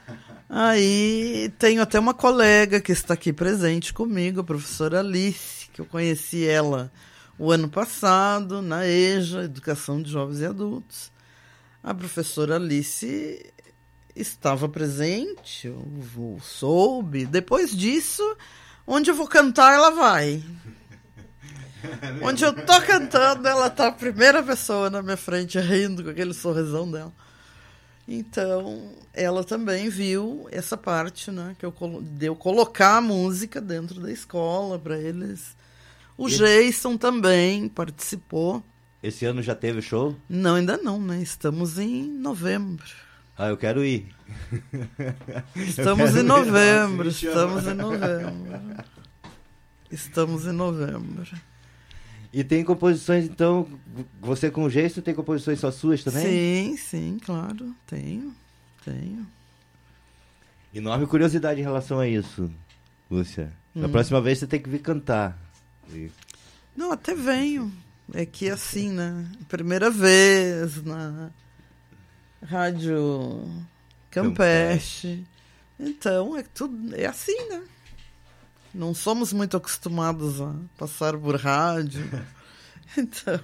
Aí tenho até uma colega que está aqui presente comigo, a professora Alice, que eu conheci ela o ano passado, na EJA, Educação de Jovens e Adultos. A professora Alice estava presente, eu, eu soube. Depois disso, onde eu vou cantar, ela vai. Onde eu tô cantando, ela tá a primeira pessoa na minha frente, rindo com aquele sorrisão dela. Então, ela também viu essa parte, né, que eu, de eu colocar a música dentro da escola para eles. O e Jason também participou. Esse ano já teve show? Não, ainda não, né? Estamos em novembro. Ah, eu quero ir. Estamos quero em novembro, ir. estamos em novembro. Estamos em novembro. E tem composições, então, você com o Jason tem composições só suas também? Sim, sim, claro, tenho, tenho. Enorme curiosidade em relação a isso, Lúcia. Na hum. próxima vez você tem que vir cantar. Não, até venho. É que assim, né? Primeira vez na Rádio Campeche. Então, é tudo é assim, né? Não somos muito acostumados a passar por rádio. Então...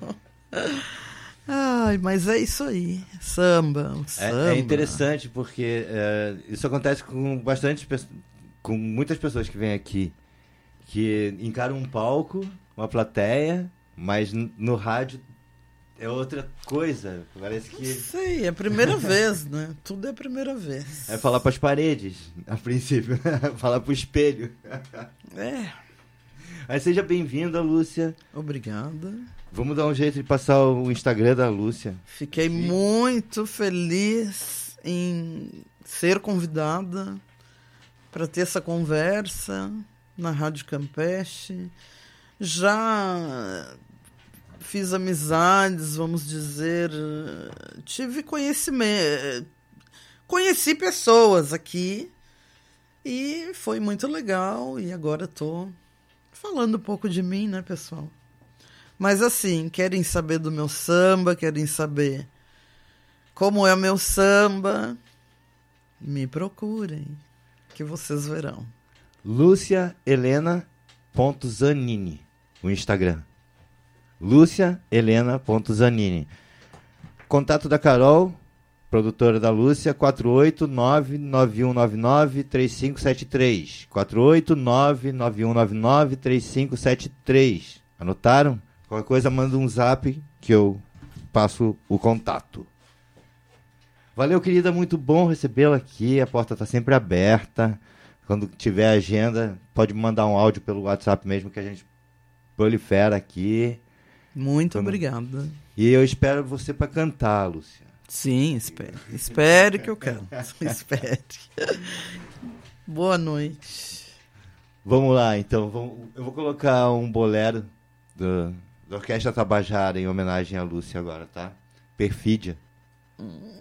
Ai, mas é isso aí. Samba, o samba. É, é interessante porque é, isso acontece com bastante com muitas pessoas que vêm aqui, que encaram um palco, uma plateia, mas no rádio é outra coisa. Parece que... Não sei, é a primeira vez, né? Tudo é a primeira vez. É falar para as paredes, a princípio. Falar para o espelho. É. Mas seja bem-vinda, Lúcia. Obrigada. Vamos dar um jeito de passar o Instagram da Lúcia. Fiquei Sim. muito feliz em ser convidada para ter essa conversa na Rádio Campeche. Já fiz amizades, vamos dizer, tive conhecimento, conheci pessoas aqui e foi muito legal. E agora estou falando um pouco de mim, né, pessoal? Mas assim, querem saber do meu samba, querem saber como é o meu samba, me procurem, que vocês verão. Lúcia Helena ponto Zanini, o Instagram. Lúcia Helena ponto Zanini. Contato da Carol, produtora da Lúcia, quatro oito nove, nove um nove nove, três cinco sete três. quatro oito nove, nove um nove nove, três cinco sete três. Anotaram? Qualquer coisa, manda um zap que eu passo o contato. Valeu, querida, muito bom recebê-la aqui. A porta está sempre aberta. Quando tiver agenda, pode mandar um áudio pelo WhatsApp mesmo, que a gente prolifera aqui. Muito Quando... obrigada. E eu espero você para cantar, Lúcia. Sim, espere. Espere que eu canto. Espere. Boa noite. Vamos lá, então. Vamos... Eu vou colocar um bolero do... da Orquestra Tabajara em homenagem à Lúcia agora, tá? Perfídia. Hum.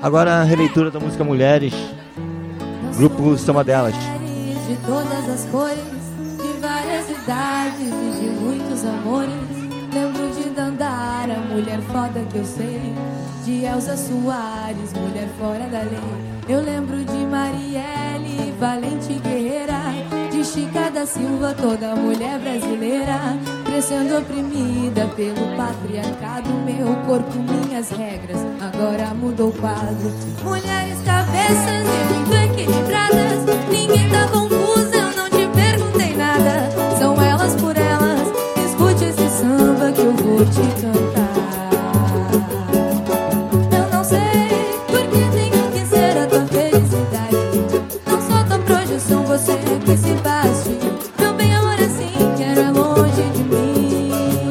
Agora a releitura da música Mulheres, grupo Samba Delas. De todas as cores, de várias idades e de muitos amores. Lembro de Dandara, mulher foda que eu sei, de Elza Soares, mulher fora da lei. Eu lembro de Marielle, valente guerreira, de Chica da Silva, toda mulher brasileira, crescendo oprimida pelo patriarcado. Meu corpo, minhas regras, agora mudou o quadro. Mulheres cabeças e muito equilibradas, ninguém tá confuso, eu não te perguntei nada. São elas por elas, escute esse samba que eu vou te cantar. Eu não sei porque tenho que ser a tua felicidade, não sou tua projeção, você é que se baste. Meu bem, amor, assim, quero é longe de mim.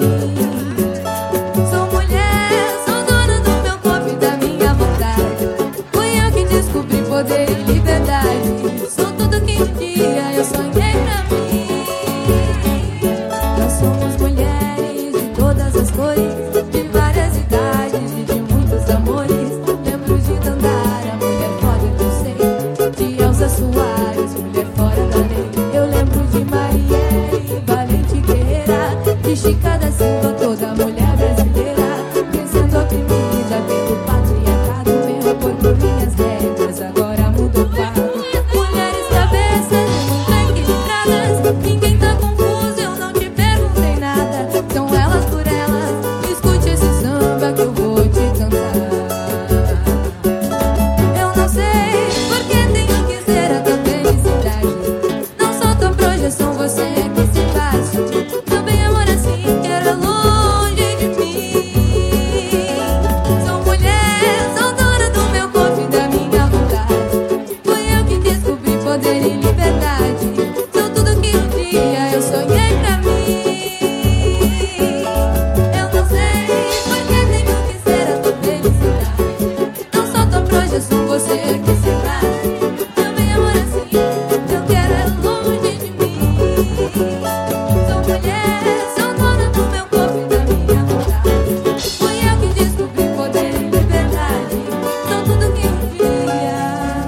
Sou mulher, sou dona do meu corpo e da minha vontade. Fui eu que descobri poder e liberdade. Sou tudo que um dia eu sonhei pra mim. Nós somos mulheres de todas as cores, de várias idades e de muitos amores. Lembro de Dandara, mulher foda que eu sei, de Elza Soares, mulher fora da lei. Eu lembro de Marielle, valente guerreira, de Chica da Silva, toda mulher brasileira, crescendo oprimida pelo patriarcado. Meu corpo, minhas regras, agora mudou o quadro. Mulheres cabeças e muito equilibradas, ninguém tá confuso, eu não te perguntei nada. São elas por elas, escute esse samba que eu vou te cantar. Eu não sei porque tenho que ser a tua felicidade, não sou tua projeção, você é que se bate. Meu bem, amor, assim, quero é longe de mim. Sou mulher, sou dona do meu corpo e da minha vontade. Fui eu que descobri poder e liberdade. Sou tudo que um dia eu sonhei pra mim. Eu não sei porque tenho que ser a tua felicidade, não sou tua projeção, você é que se bate. Meu bem, amor, assim, eu quero é longe de mim. Sou mulher, sou dona do meu corpo e da minha vontade. Fui eu que descobri poder e liberdade. Sou tudo que um dia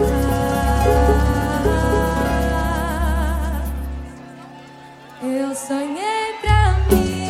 eu sonhei pra mim.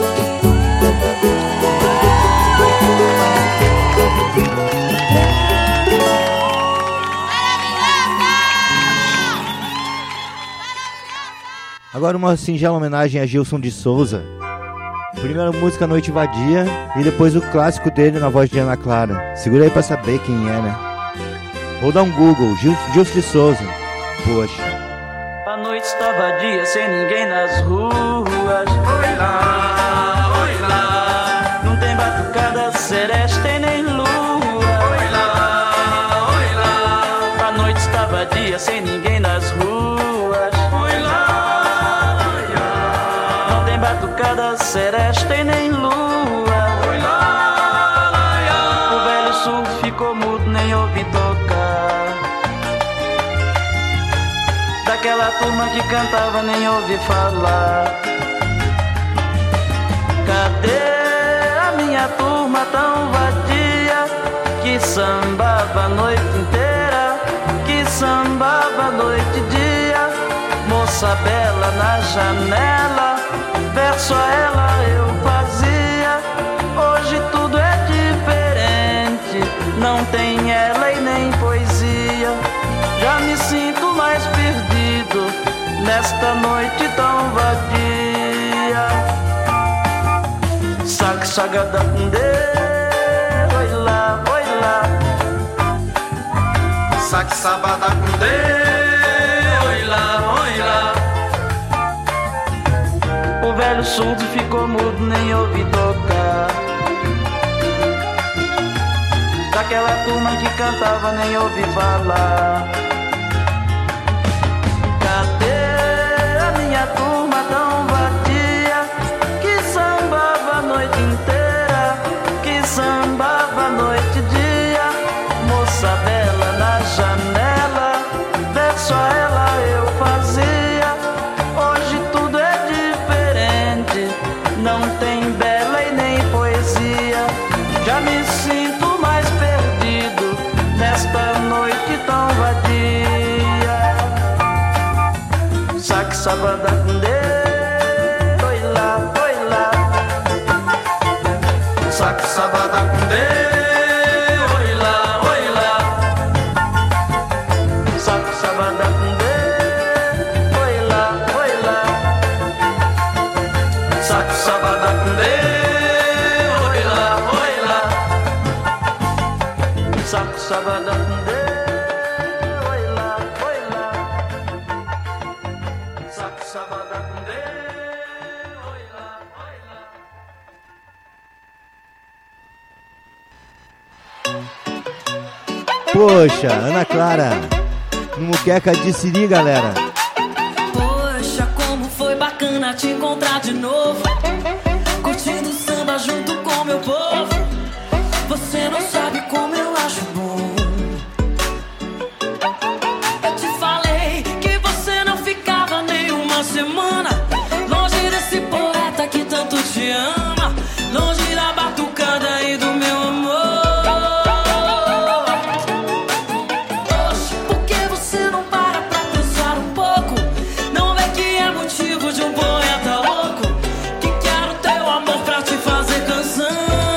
Agora uma singela homenagem a Gilson de Souza. Primeiro música Noite Vadia e depois o clássico dele na voz de Ana Clara. Segura aí pra saber quem é, né? Vou dar um Google, Gil, Gilson de Souza. Poxa. A noite está vadia, sem ninguém nas ruas. Oi lá, oi lá. Não tem batucada, seresta e nem lua. Oi lá, oi lá. A noite está vadia, sem ninguém nas ruas. Oi lá, oi lá. Não tem batucada, seresta e nem lua. Oi lá, oi lá. O velho surdo ficou mudo, nem ouvi tocar. Daquela turma que cantava nem ouvi falar. Cadê a minha turma tão vadia, que sambava a noite inteira, que sambava a noite e dia? Moça bela na janela, verso a ela eu fazia. Hoje tudo é diferente, não tem ela e nem poesia. Já me sinto mais perdido nesta noite tão vadia. Saque sagada cundê, oi lá, oi lá. Saque sabada cundê, oi lá, oi lá. O velho surdo ficou mudo, nem ouvi tocar. Daquela turma que cantava nem ouvi falar. Cadê a minha turma tão vadia, que sambava a noite inteira, que sambava a noite e dia? Moça bela na janela, verso a ela eu fazia. Hoje tudo é diferente, não tem bela e nem poesia. Já me sinto mais perdido nesta Saco sabada kunde, oi lá, oi lá. Saco sabada kunde, oi lá, oi lá. Poxa, Ana Clara, no Muqueca de Siri, galera. Poxa, como foi bacana te encontrar de novo, curtindo samba junto com meu povo. Você não sabe como eu acho bom. Eu te falei que você não ficava nem uma semana longe desse poeta que tanto te ama, longe da batucada e do meu amor. Poxa, por que você não para pra pensar um pouco? Não vê que é motivo de um poeta louco que quer o teu amor pra te fazer canção.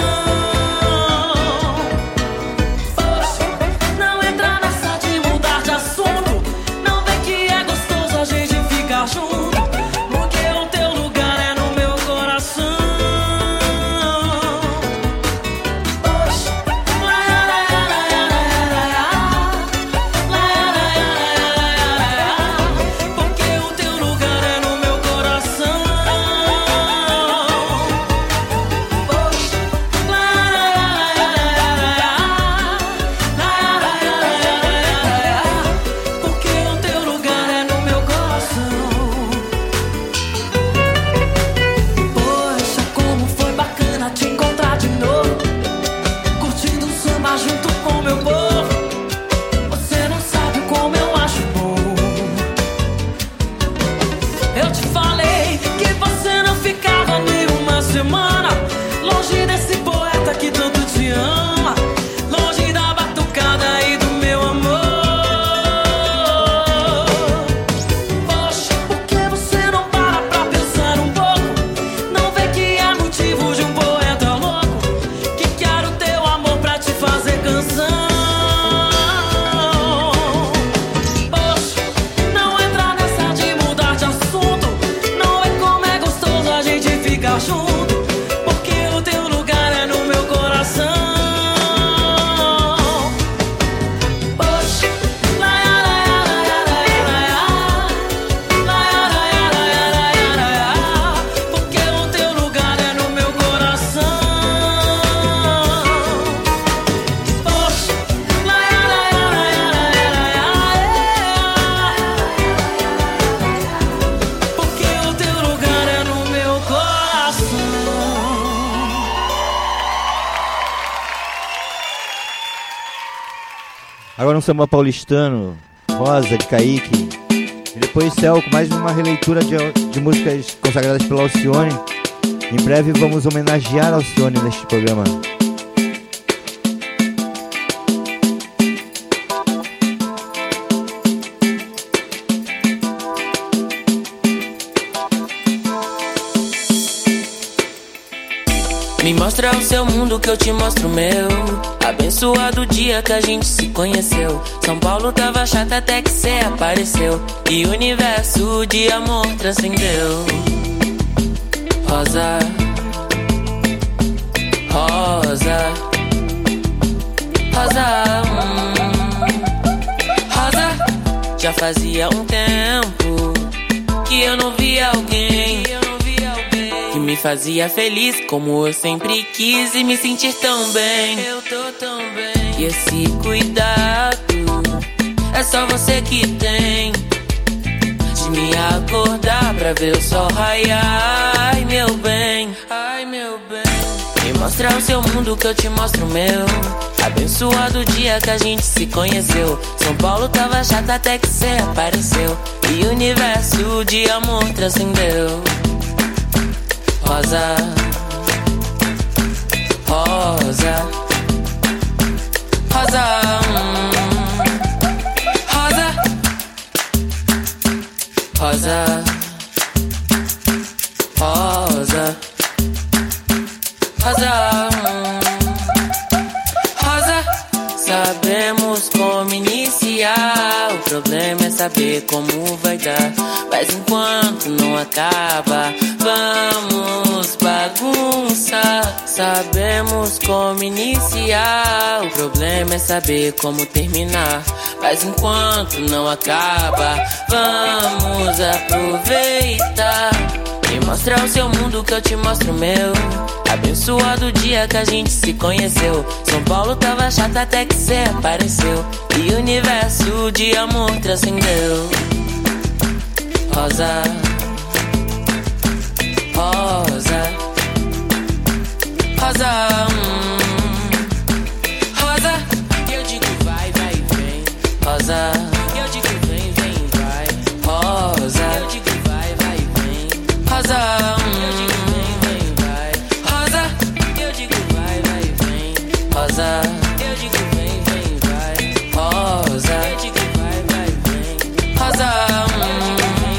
Agora um samba paulistano, Rosa, de Kaique. E depois Céu, com mais uma releitura de, de músicas consagradas pela Alcione. Em breve vamos homenagear a Alcione neste programa. Me mostra o seu mundo que eu te mostro o meu. Abençoado o dia que a gente se conheceu. São Paulo tava chata até que cê apareceu e o universo de amor transcendeu. Rosa, rosa, rosa, hum. Rosa, já fazia um tempo que eu não via alguém que me fazia feliz como eu sempre quis e me sentir tão bem. Eu tô tão bem. E esse cuidado é só você que tem de me acordar pra ver o sol raiar. Ai meu bem, ai meu bem. Me mostra o seu mundo que eu te mostro o meu. Abençoado o dia que a gente se conheceu. São Paulo tava chata até que cê apareceu e o universo de amor transcendeu. Rosa, rosa, rosa, hum. Rosa, rosa, rosa, rosa, hum. Rosa, sabemos como iniciar O problema é saber como vai dar. Mas enquanto não acaba, vamos bagunçar. Sabemos como iniciar. O problema é saber como terminar. Mas enquanto não acaba, vamos aproveitar. Me mostra o seu mundo que eu te mostro o meu. Abençoado dia que a gente se conheceu. São Paulo tava chata até que cê apareceu. E o universo de amor transcendeu. Rosa, rosa, rosa, hum. Rosa, eu digo vai, vai, vem. Rosa, eu digo vem, vem, vai. Rosa, eu digo vai, vai, vem. Rosa, hum. Eu digo vem, vem, vai. Rosa, eu digo vai, vai, vem. Rosa, eu digo vem, vem, vai. Rosa, eu digo vai, vai, vem. Rosa, hum.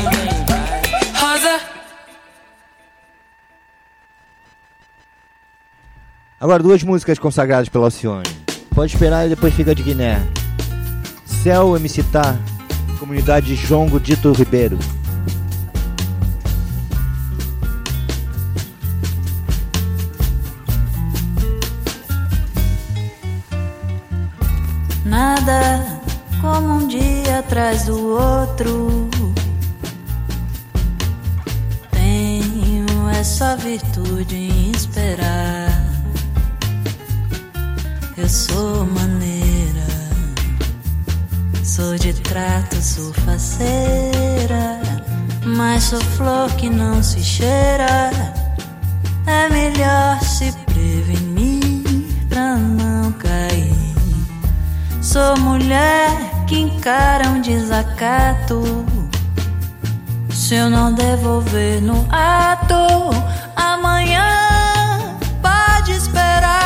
Agora duas músicas consagradas pela Alcione. Pode esperar e depois fica de Guiné. Céu, M C Tá, comunidade Jongo Dito Ribeiro. Nada como um dia atrás do outro. Tenho essa virtude em esperar. Eu sou maneira, sou de trato, sou faceira, mas sou flor que não se cheira. É melhor se prevenir pra não cair. Sou mulher que encara um desacato. Se eu não devolver no ato, amanhã pode esperar.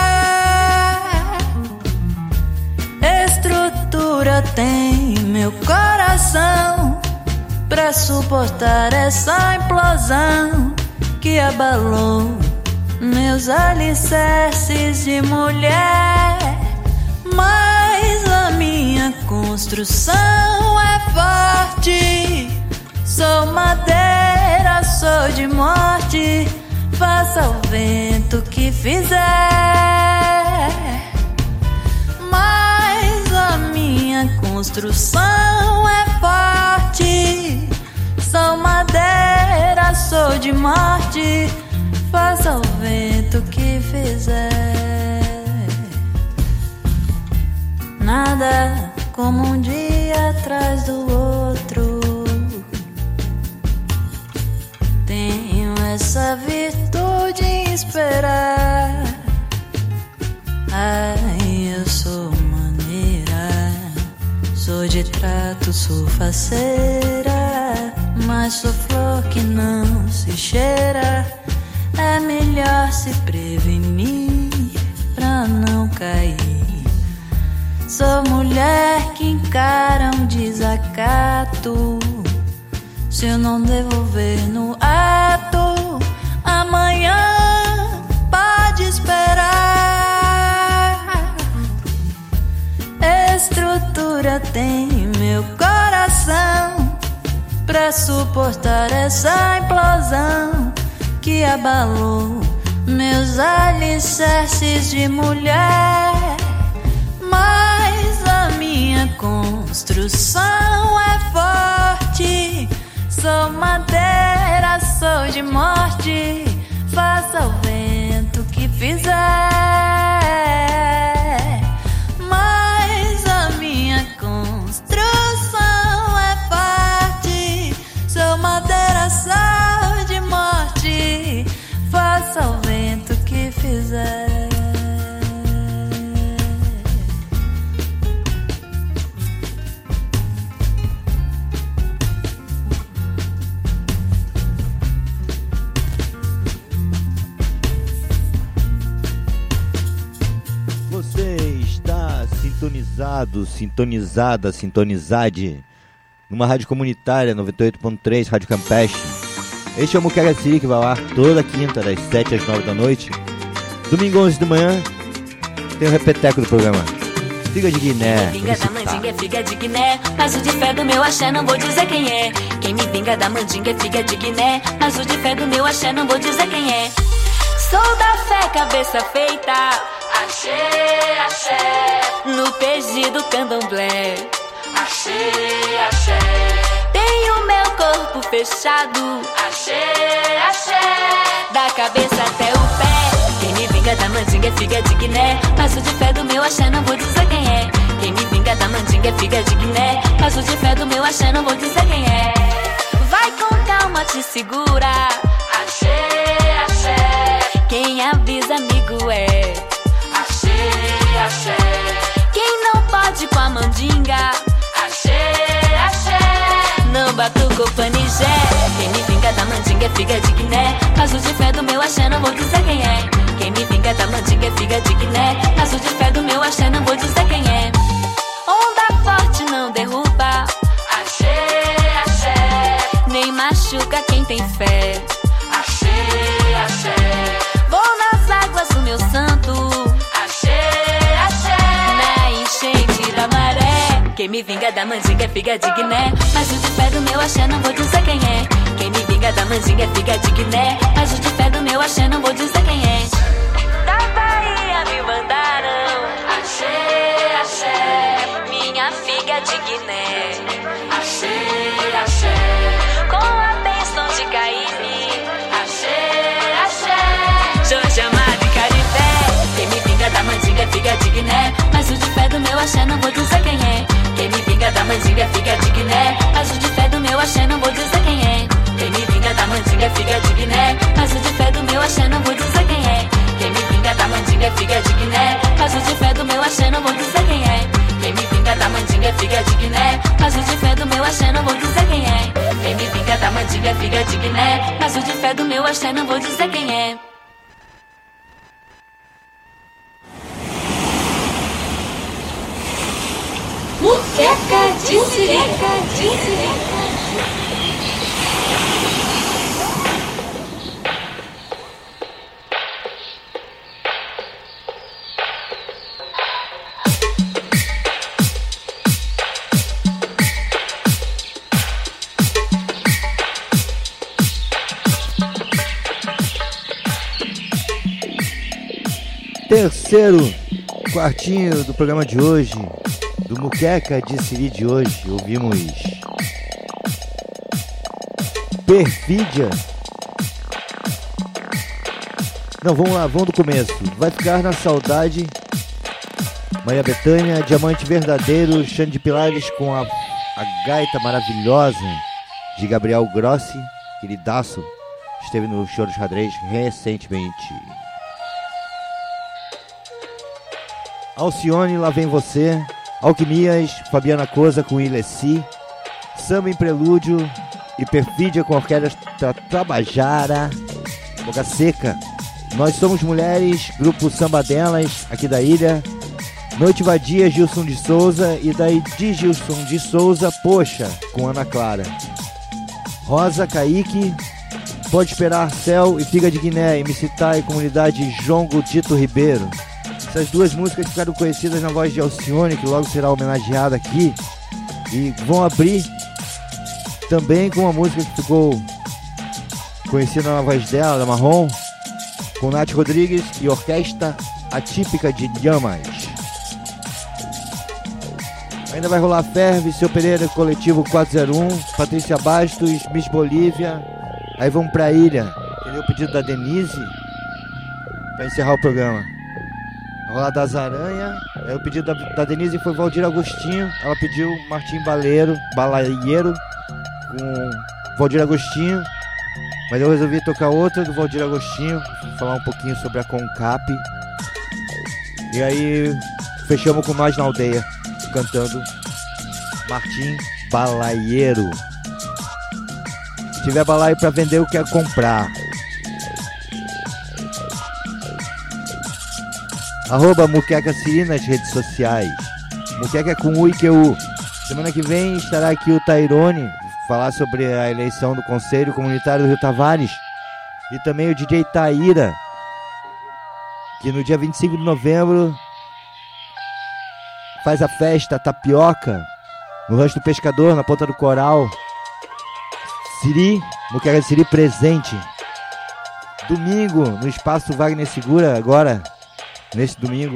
Estrutura tem meu coração pra suportar essa implosão que abalou meus alicerces de mulher. Mas a minha construção é forte. Sou madeira, sou de morte. Faça o vento que fizer. Mas a minha construção é forte. Sou madeira, sou de morte. Faça o vento que fizer. Nada como um dia atrás do outro. Tenho essa virtude em esperar. Ai, eu sou maneira, sou de trato, sou faceira, mas sou flor que não se cheira. É melhor se prevenir pra não cair. Sou mulher que encara um desacato. Se eu não devolver no ato, amanhã pode esperar. Estrutura tem meu coração pra suportar essa implosão que abalou meus alicerces de mulher. Mas a minha construção é forte. Sou madeira, sou de morte. Faça o vento que fizer. Mas a minha construção é forte. Sou madeira, sou de morte. Faça o vento que fizer. Sintonizado, sintonizada, sintonizade numa rádio comunitária noventa e oito ponto três, Rádio Campeche. Este é o Mucaraci, que vai ao ar toda quinta das sete às nove da noite. Domingo onze da manhã tem o repeteco do programa. Figa de Guiné. Quem me vinga da mandinga é figa de Guiné, mas o de fé do meu axé não vou dizer quem é. Quem me vinga da mandinga é figa de Guiné, mas o de fé do meu axé não vou dizer quem é. Sou da fé, cabeça feita, axé, axé, no P G do candomblé, axé, axé. Tenho meu corpo fechado, axé, axé, da cabeça até o pé. Quem me vinga da mandinga é figa de Guiné, mas o de fé do meu axé não vou dizer quem é. Quem me vinga da mandinga é figa de Guiné, mas o de fé do meu axé não vou dizer quem é. Vai com calma, te segura, axé, axé. Quem avisa amigo é, axé, axé. Quem não pode com a mandinga, axé, axé, não batuca o panijé. Quem me vinga da mandinga é figa de Guiné, mas o de fé do meu axé não vou dizer quem é. Quem me vinga da mandinga é figa de Guiné, mas o de fé do meu axé não vou dizer quem é. Onda forte não derruba, axé, axé, nem machuca quem tem fé, axé, axé. Vou nas águas do meu santo, axé, axé, na enchente da maré. Quem me vinga da mandinga é figa de Guiné, mas o de fé do meu axé não vou dizer quem é. Quem me vinga da mandinga é figa de Guiné, mas o de fé do meu axé não vou dizer quem é. Da Bahia me mandaram, axé, axé, minha figa de Guiné, axé, axé, com a bênção de Caíbe, axé, axé, Jorge Amado e Caribé. Quem me vinga da mandinga é figa de Guiné, mas o de fé do meu axé não vou dizer quem é. Quem me vinga da mandinga é figa de Guiné, mas o de fé do meu axé não vou dizer quem é. Quem me vinga da mandinga é figa de Guiné, mas o de fé do meu axé não vou dizer quem é. Quem me vinga da mandinga é figa de Guiné, mas o de fé do meu axé não vou dizer quem é. Quem me vinga da mandinga é figa de Guiné, mas o de fé do meu axé não vou dizer quem é. Quem me vinga da mandinga é figa de Guiné, mas o de fé do meu axé não vou dizer quem é. Muqueca de Sirica, de Sirica. Terceiro quartinho do programa de hoje, do Muqueca de Siri de hoje, ouvimos Perfídia. Não, vamos lá, vamos do começo. Vai ficar na saudade, Maria Bethânia, Diamante Verdadeiro, Xande de Pilares com a, a gaita maravilhosa de Gabriel Grossi, queridaço, esteve no Show dos Xadrez recentemente. Alcione, Lá Vem Você, Alquimias, Fabiana Cosa com Ilessi, Samba em Prelúdio e Perfídia com a Orquestra Tabajara, Boca Seca, Nós Somos Mulheres, Grupo Samba Delas, aqui da ilha, Noite Vadia, Gilson de Souza, e daí de Gilson de Souza, Poxa, com Ana Clara, Rosa, Kaique, Pode Esperar, Céu e Figa de Guiné, M C Tá e Comunidade Jongo Dito Ribeiro. Essas duas músicas ficaram conhecidas na voz de Alcione, que logo será homenageada aqui, e vão abrir também com uma música que ficou conhecida na voz dela, da Marrom, com Nath Rodrigues e Orquestra Atípica de Llamas. Ainda vai rolar Ferve, Seu Pereira, Coletivo quatro zero um, Patrícia Bastos, Miss Bolívia. Aí vamos pra ilha, entendeu? O pedido da Denise pra encerrar o programa. Rolar das Aranha. Aí o pedido da, da Denise foi Valdir Agostinho. Ela pediu Martim Baleiro, Balaieiro com Valdir Agostinho. Mas eu resolvi tocar outra do Valdir Agostinho, falar um pouquinho sobre a Concap. E aí fechamos com Nós na Aldeia, cantando Martim Balaieiro. Se tiver balaio pra vender, eu quero comprar. Arroba Muqueca Siri nas redes sociais. Muqueca com U e Q U. Semana que vem estará aqui o Tairone, falar sobre a eleição do Conselho Comunitário do Rio Tavares. E também o D J Taíra, que no dia vinte e cinco de novembro faz a festa Tapioca, no Rancho do Pescador, na Ponta do Coral. Siri, Muqueca de Siri presente. Domingo, no Espaço Wagner Segura, agora, nesse domingo.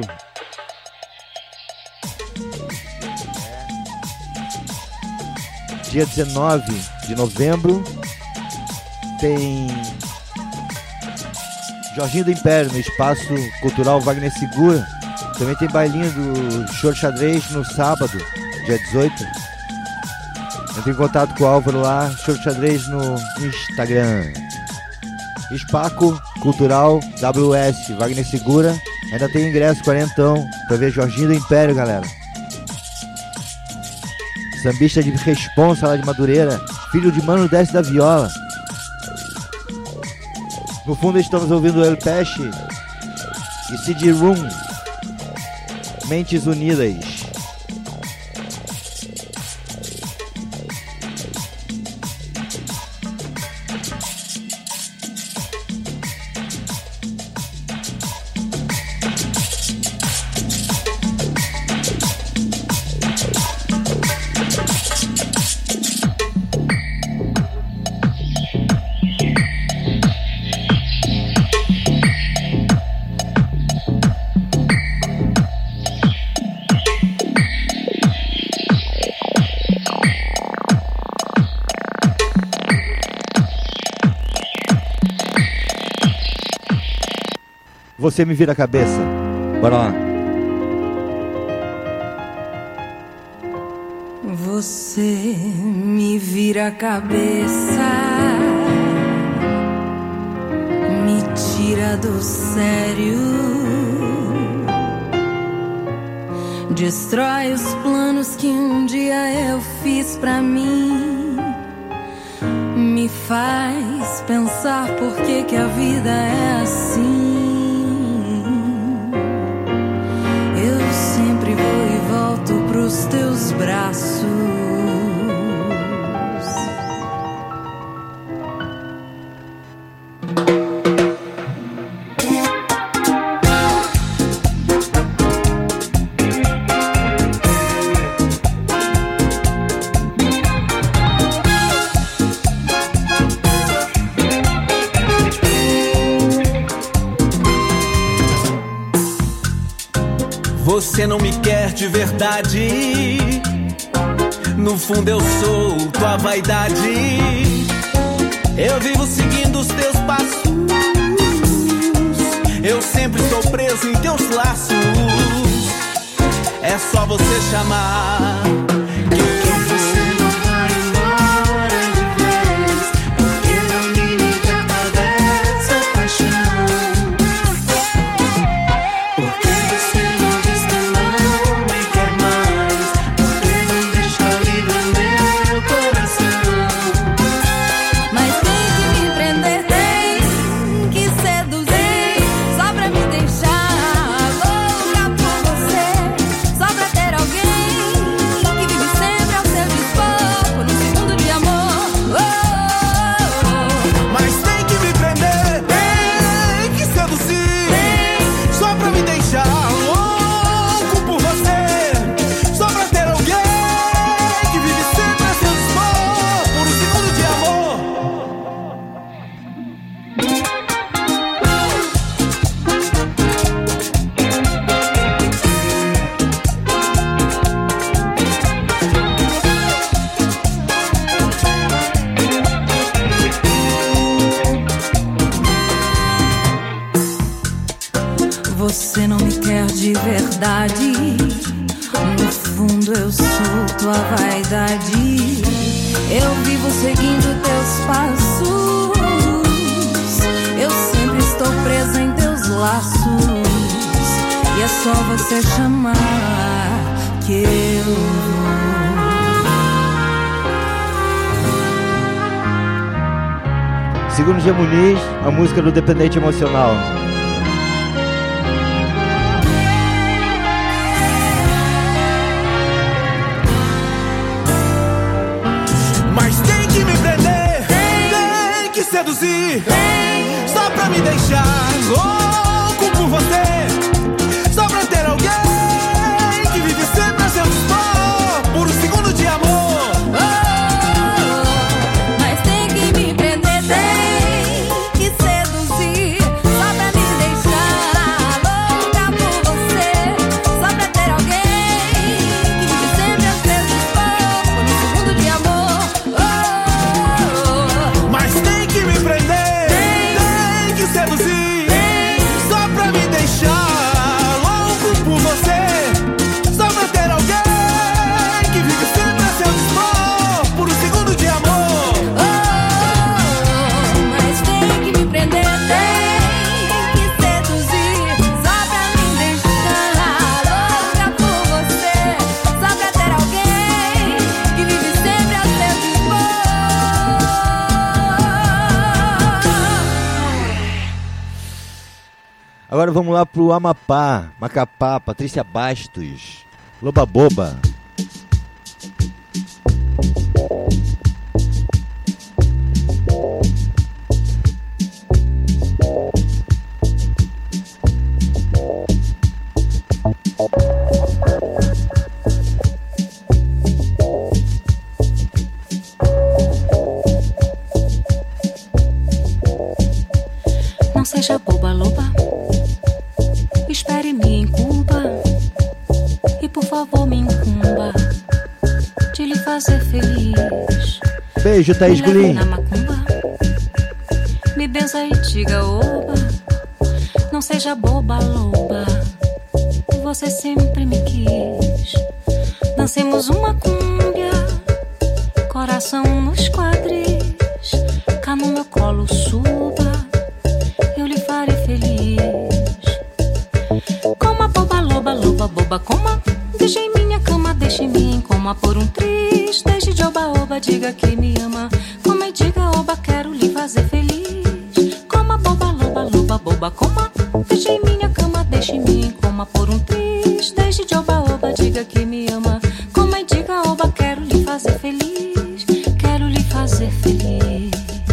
Dia dezenove de novembro, tem Jorginho do Império, no Espaço Cultural Wagner Segura. Também tem bailinho do Choro Xadrez no sábado, dia dezoito. Entre em contato com o Álvaro lá, Choro Xadrez no Instagram. Espaco Cultural W S Wagner Segura. Ainda tem ingresso quarentão pra ver Jorginho do Império, galera. Sambista de responsa lá de Madureira, filho de Mano Desce da Viola. No fundo estamos ouvindo El Pesce e C D Room, Mentes Unidas. Você me vira a cabeça. Bora lá. Você me vira a cabeça, me tira do sério, destrói os planos que um dia eu fiz pra mim, me faz pensar por que que a vida é assim. Sempre vou e volto pros teus braços. Você não me quer de verdade. No fundo eu sou tua vaidade. Eu vivo seguindo os teus passos. Eu sempre estou preso em teus laços. É só você chamar que eu vou. Você não vai embora de vez, porque não me liberta dessa paixão. Porque você não diz que não me quer mais, porque não deixa livre meu coração. Mas tem que me prender, tem que seduzir, só pra me deixar louca por você, só pra ter alguém que vive sempre ao seu dispor, por um segundo de amor. Oh, oh, oh. Mas tem que me prender, tem que seduzir, só pra me deixar louco por você, só pra ter alguém que vive sempre a seu dispor, por um segundo de amor. Você não me quer de verdade. No fundo eu sou tua vaidade. Eu vivo seguindo teus passos. Eu sempre estou presa em teus laços. E é só você chamar que eu vou. Segundo G. Muniz, a música do Dependente Emocional. Mas tem que me prender, tem que seduzir, só pra me deixar louco por você, só pra ter alguém que vive sempre Agora vamos lá pro Amapá, Macapá, Patrícia Bastos, Loba Boba. Não seja boba, loba, espere, me incumba, e por favor me incumba de lhe fazer feliz. Beijo, Thaís Me leve Gulim. na macumba, me benza e diga oba. Não seja boba, loba, você sempre me quis. Dancemos uma cúmbia, coração nos quadris, cá no meu colo suba, eu lhe farei feliz. Coma boba, loba, loba, boba, coma. Deixe em minha cama, deixe em mim, coma por um triz. Deixe de oba, oba, diga que me ama. Coma e diga oba, quero lhe fazer feliz. Coma boba, loba, loba, boba, coma. Deixe em minha cama, deixe em mim, coma por um triz. Deixe de oba, oba, diga que me ama. Coma e diga oba, quero lhe fazer feliz. Quero lhe fazer feliz.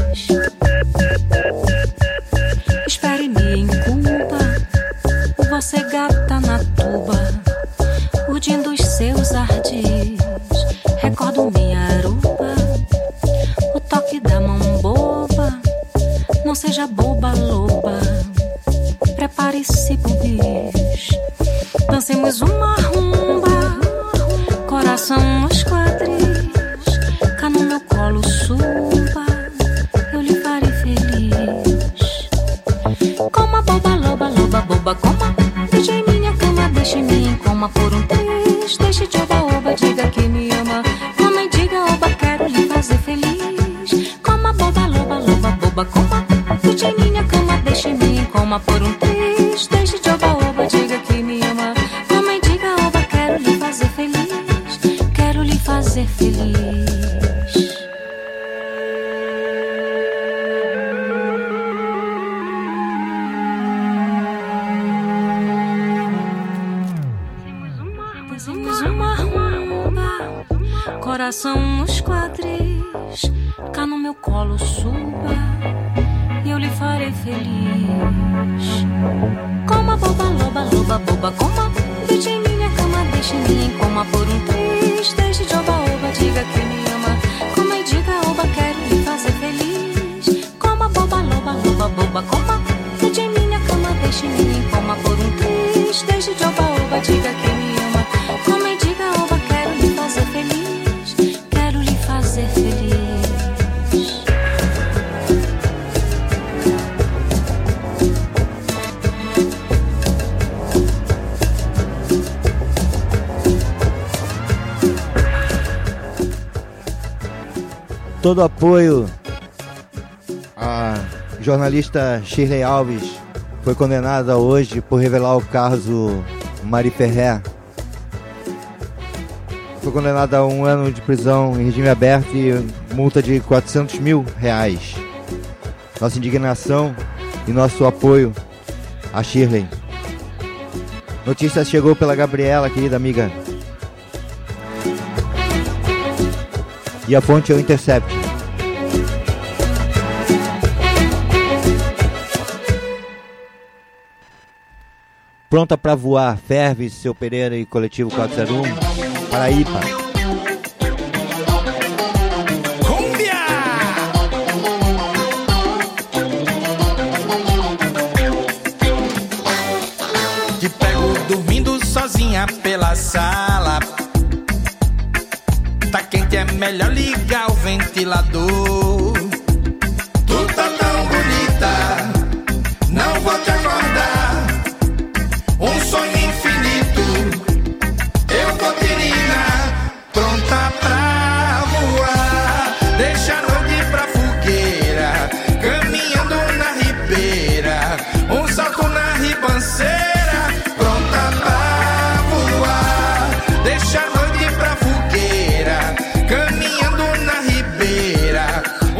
Espere, me incumba, você gata na tuba, urdindo os seus ardis. Recordo minha aruba, o toque da mão boba. Não seja boba, loba, prepare-se pro bis. Dancemos uma rumba, coração nos quadris, cá no meu colo suba, eu lhe farei feliz. Coma boba, loba, loba, boba, coma. Deixe em minha cama, deixe em mim, coma por um triz. Deixe de oba, oba, diga que me ama. Coma e diga oba, quero lhe fazer feliz. Coma boba, loba, loba, boba, coma. Deixe em minha cama, deixe em mim, coma por um triz. Deixe de oba, oba, diga que me ama. Coma e diga oba, quero lhe fazer feliz. Quero lhe fazer feliz. Dancemos uma rumba, coração nos quadris, cá no meu colo suba, e eu lhe farei feliz. Coma boba, loba, loba, boba, coma. Deixe em minha cama, deixe em mim, coma por um triz. Deixe de oba, oba, diga que me ama. Coma e diga oba, quero lhe fazer feliz. Coma boba, loba, loba, boba, coma. Deixe em minha cama, deixe em mim, coma por um triz. Deixe de oba, oba, diga que me ama. Coma e diga oba, quero lhe fazer feliz. Quero lhe fazer feliz. Todo apoio à jornalista Shirley Alves, foi condenada hoje por revelar o caso Mari Ferrer. Foi condenada a um ano de prisão em regime aberto e multa de quatrocentos mil reais. Nossa indignação e nosso apoio a Shirley. Notícia chegou pela Gabriela, querida amiga. E a fonte é o Intercept. Pronta para voar, Ferve, Seu Pereira e Coletivo quatro zero um, Paraíba. Te pego dormindo sozinha pela sala. Tá quente, é melhor ligar o ventilador. Tu tá tão bonita, não vou te acordar. Um sonho infinito, eu vou te ligar. Pronta pra voar, deixa a noite pra fogueira. Caminhando na ribeira, um salto na ribanceira. Pronta pra voar, deixa a noite pra fogueira. Caminhando na ribeira,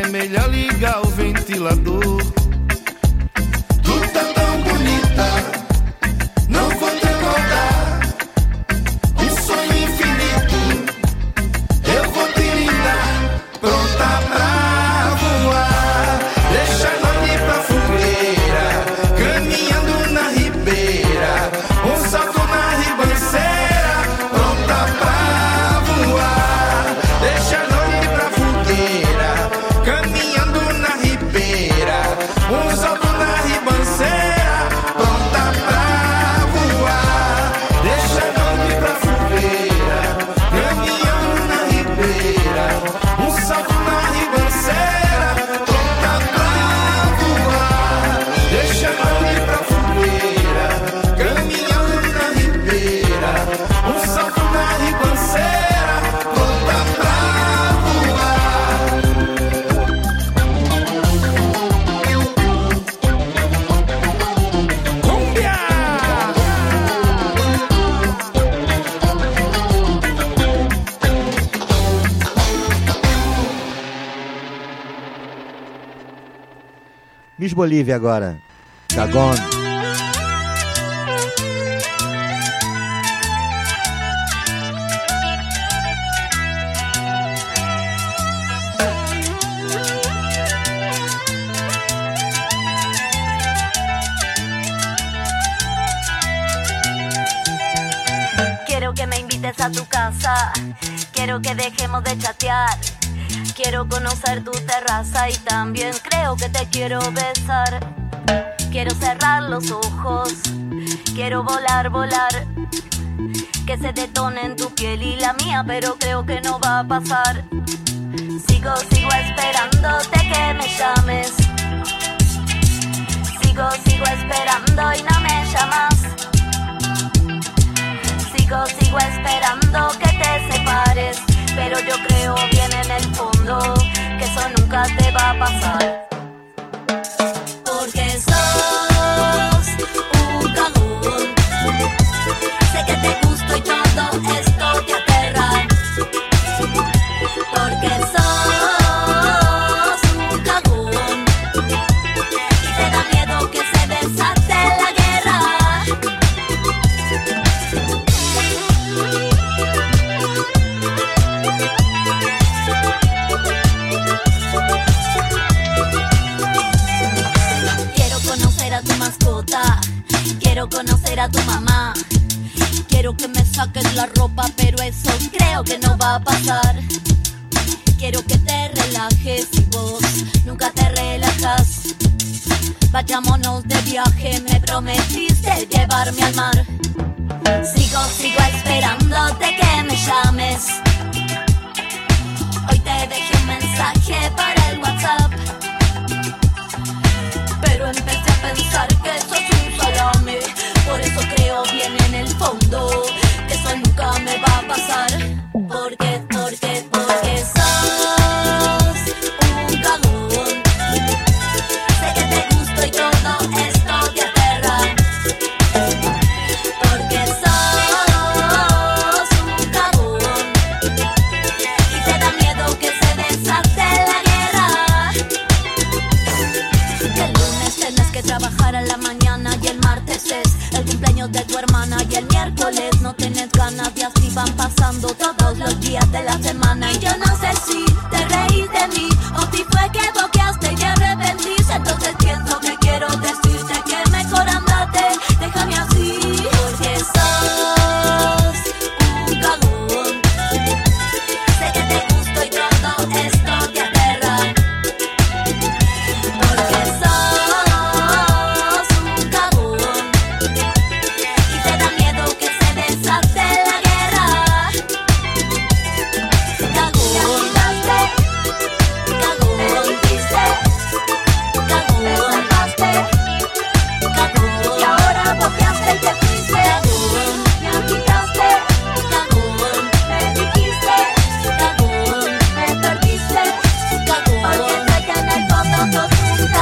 é melhor ligar o ventilador. Tu tá tão bonita, não vou decordar. Um sonho infinito, eu vou te lindar. Pronta pra voar, deixa a noite pra fogueira, caminhando na ribeira, um salto na ribanceira. Pronta pra voar, deixa a noite pra fogueira, caminhando na ribeira, um salto na ribanceira. Pronta pra voar, deixa a noite pra fogueira, caminhando na ribeira, um salto na ribanceira. Pronta pra voar, deixa a noite pra fogueira, caminhando na ribeira, um salto na ribanceira. Pronta pra voar. Cumbia! Miss Bolívia agora. Cagón. Quiero que me invites a tu casa, quiero que dejemos de chatear, quiero conocer tu terraza y también creo que te quiero besar. Quiero cerrar los ojos, quiero volar, volar, que se detonen tu piel y la mía, pero creo que no va a pasar. Sigo, sigo esperándote que me llames, sigo, sigo esperando y no me llamas. Sigo, sigo esperando que te separes, pero yo creo bien en el fondo que eso nunca te va a pasar. Porque sos un cagón, sé que te gusto y todo esto te aterra. Porque sos un cagón y te da miedo que se desate la guerra. Quiero conocer a tu mascota, quiero conocer a tu mamá, quiero que me saques la ropa, pero eso creo que no va a pasar. Quiero que te relajes y vos nunca te relajas. Vayámonos de viaje, me prometiste llevarme al mar. Sigo, sigo esperándote que me llames. Hoy te dejé un mensaje para el WhatsApp, pero empecé a pensar que sos un salame. Por eso creo bien en el fondo que eso nunca me va a pasar. Porque, porque, porque sos un cagón, sé que te gusto y todo esto te aterra. Porque sos un cagón y te da miedo que se desate la guerra. El lunes tenés que trabajar a la mañana y el martes es el cumpleaños de tu hermana y el miércoles no tenés ganas y así van pasando todos los días de la semana. Y yo no sé si te reís de mí o si fue que boqueaste y te arrepentís. Entonces pienso que quiero decirte que mejor andate, déjame así. Porque sos un cagón, sé que te gusto y todo esto te aterra. Porque sos un cagón y te da miedo que se desate la guerra. Cagón, cagón, dijiste, cagón, me salvaste, cagón, y ahora boqueaste y te fuiste. Cagón, me agitaste, cagón, me dijiste, cagón, me perdiste, cagón, porque sé que en el fondo sos un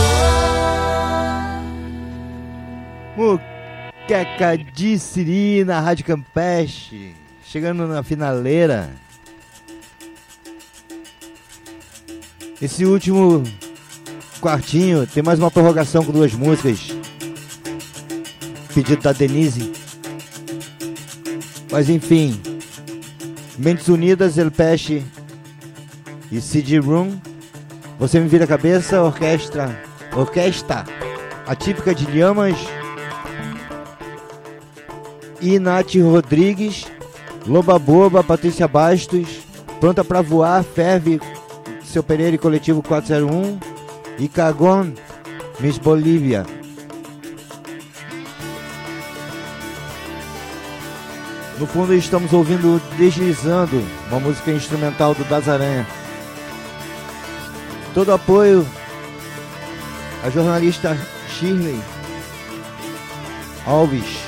cagón. Muqueca de Siri na Rádio Campeche, chegando na finaleira. Esse último quartinho tem mais uma prorrogação com duas músicas, pedido da Denise. Mas enfim, Mentes Unidas, El Peixe e C D Room. Você Me Vira a Cabeça, orquestra, orquestra atípica de Lhamas e Nath Rodrigues, Loba Boba, Patrícia Bastos, Pronta Pra Voar, Ferve, Seu Pereira e Coletivo quatro zero um e Cagon, Miss Bolívia. No fundo estamos ouvindo Deslizando, uma música instrumental do Das Aranha. Todo apoio à jornalista Shirley Alves.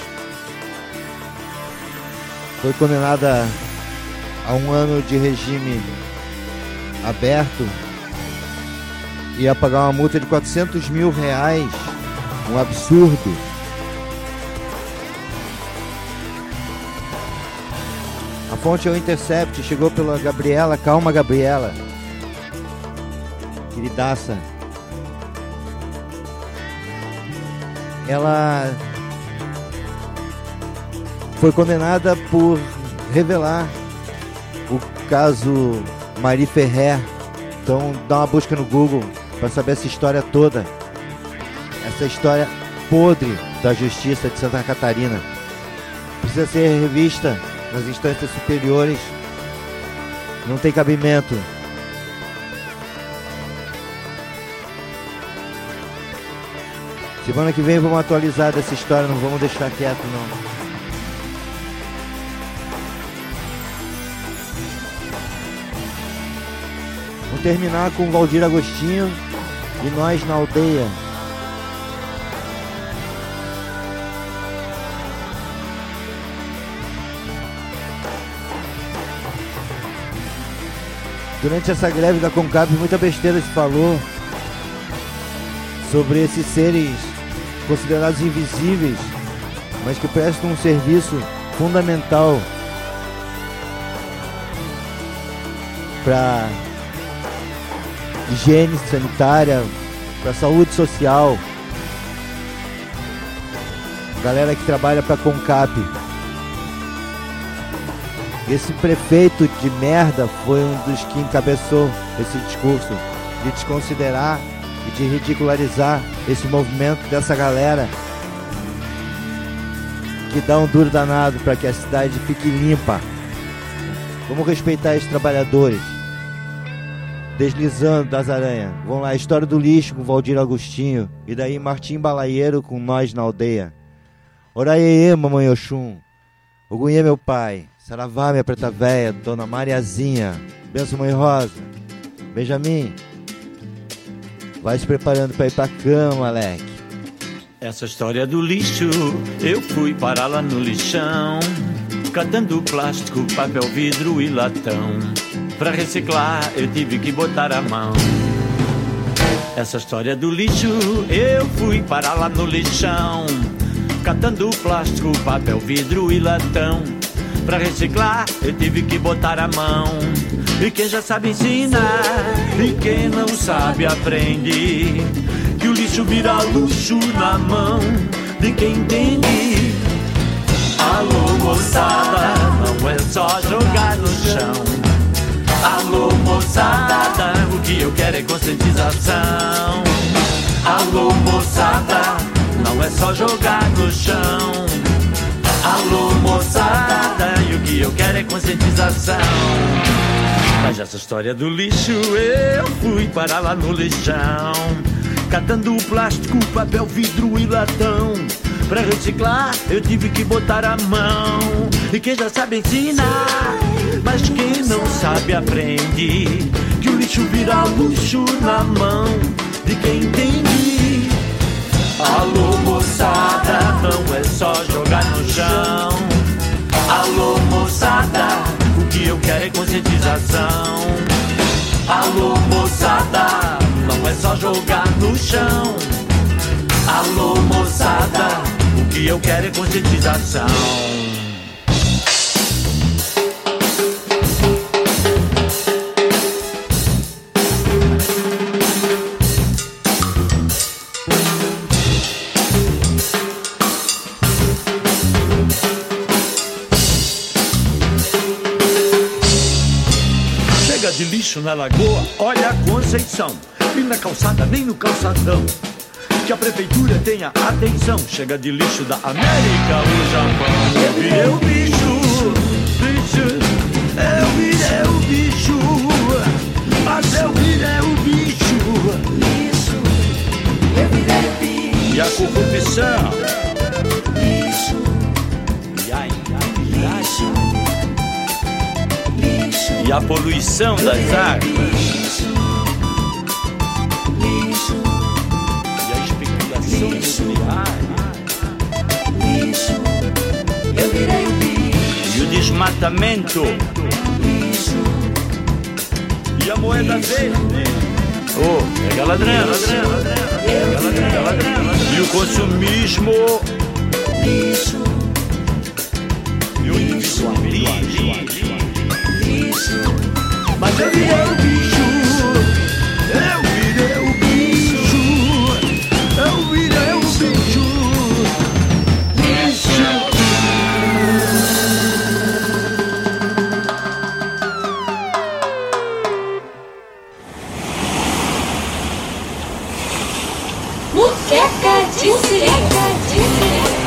Foi condenada a um ano de regime aberto e a pagar uma multa de quatrocentos mil reais, um absurdo. A fonte é o Intercept, chegou pela Gabriela, calma Gabriela, queridaça. Ela foi condenada por revelar o caso Marie Ferrer. Então dá uma busca no Google para saber essa história toda, essa história podre da justiça de Santa Catarina. Precisa ser revista nas instâncias superiores, não tem cabimento. Semana que vem vamos atualizar dessa história, não vamos deixar quieto não. Vamos terminar com Valdir Agostinho e Nós na Aldeia. Durante essa greve da CONCAP, muita besteira se falou sobre esses seres considerados invisíveis, mas que prestam um serviço fundamental para higiene sanitária, para saúde social. Galera que trabalha para a CONCAP. Esse prefeito de merda foi um dos que encabeçou esse discurso de desconsiderar e de ridicularizar esse movimento dessa galera que dá um duro danado para que a cidade fique limpa. Vamos respeitar esses trabalhadores. Deslizando das Aranha. Vamos lá, História do Lixo com Valdir Agostinho. E daí Martim Balaieiro com Nós na Aldeia. Oraiê, mamãe Oxum. Ogunhê, meu pai. Saravá, minha preta véia. Dona Mariazinha. Benção, mãe Rosa. Benjamin. Vai se preparando pra ir pra cama, moleque. Essa história do lixo, eu fui parar lá no lixão, catando plástico, papel, vidro e latão. Pra reciclar eu tive que botar a mão. Essa história do lixo, eu fui parar lá no lixão, catando plástico, papel, vidro e latão. Pra reciclar eu tive que botar a mão. E quem já sabe ensinar, e quem não sabe aprende, que o lixo vira luxo na mão de quem entende. Alô moçada, não é só jogar no chão. Alô moçada, o que eu quero é conscientização. Alô moçada, não é só jogar no chão. Alô moçada, e o que eu quero é conscientização. Mas essa história do lixo, eu fui parar lá no lixão, catando plástico, papel, vidro e latão. Pra reciclar eu tive que botar a mão. E quem já sabe ensinar, mas quem não sabe aprende, que o lixo vira luxo na mão de quem entende. Alô moçada, não é só jogar no chão. Alô moçada, o que eu quero é conscientização. Alô moçada, não é só jogar no chão. Alô moçada, o que eu quero é conscientização. lixo na lagoa, olha a Conceição. E na calçada, nem no calçadão. Que a prefeitura tenha atenção. Chega de lixo da América, o Japão. Eu virei o bicho, bicho. Eu virei o bicho. Mas eu virei o bicho. Bicho. Eu virei o bicho. E a corrupção. Bicho. E a lixo. Lixo. E a poluição das águas. Lixo, lixo, eu virei o bicho. E o desmatamento, lixo. E a moeda verde, oh, pega ladrão, ladrão, ladrão, ladrão. E o consumismo, lixo. E o individualismo, lixo. Mas eu virei o bicho, eu virei o bicho. Eu virei o bicho, bicho. Muqueca de Sirica, de Sirica.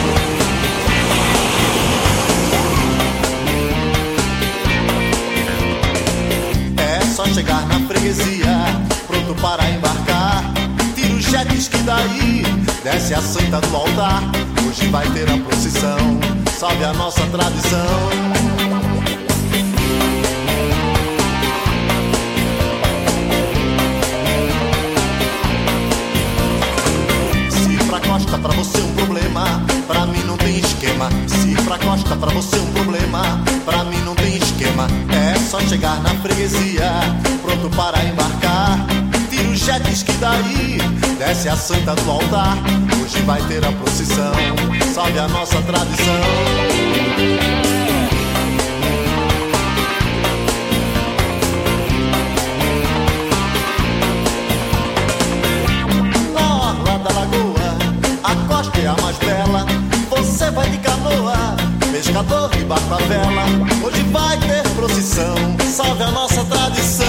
É só chegar na freguesia, pronto para embarcar. Já diz que daí desce a santa do altar. Hoje vai ter a procissão, salve a nossa tradição. Se ir pra costa pra você é um problema, pra mim não tem esquema. Se ir pra costa pra você é um problema, pra mim não tem esquema. É só chegar na freguesia, pronto para embarcar. Tira o jet ski daí, desce a santa do altar. Hoje vai ter a procissão, salve a nossa tradição. Na orla da lagoa, a costa é a mais bela. Você vai de canoa, pescador e barco à vela. Hoje vai ter procissão, salve a nossa tradição.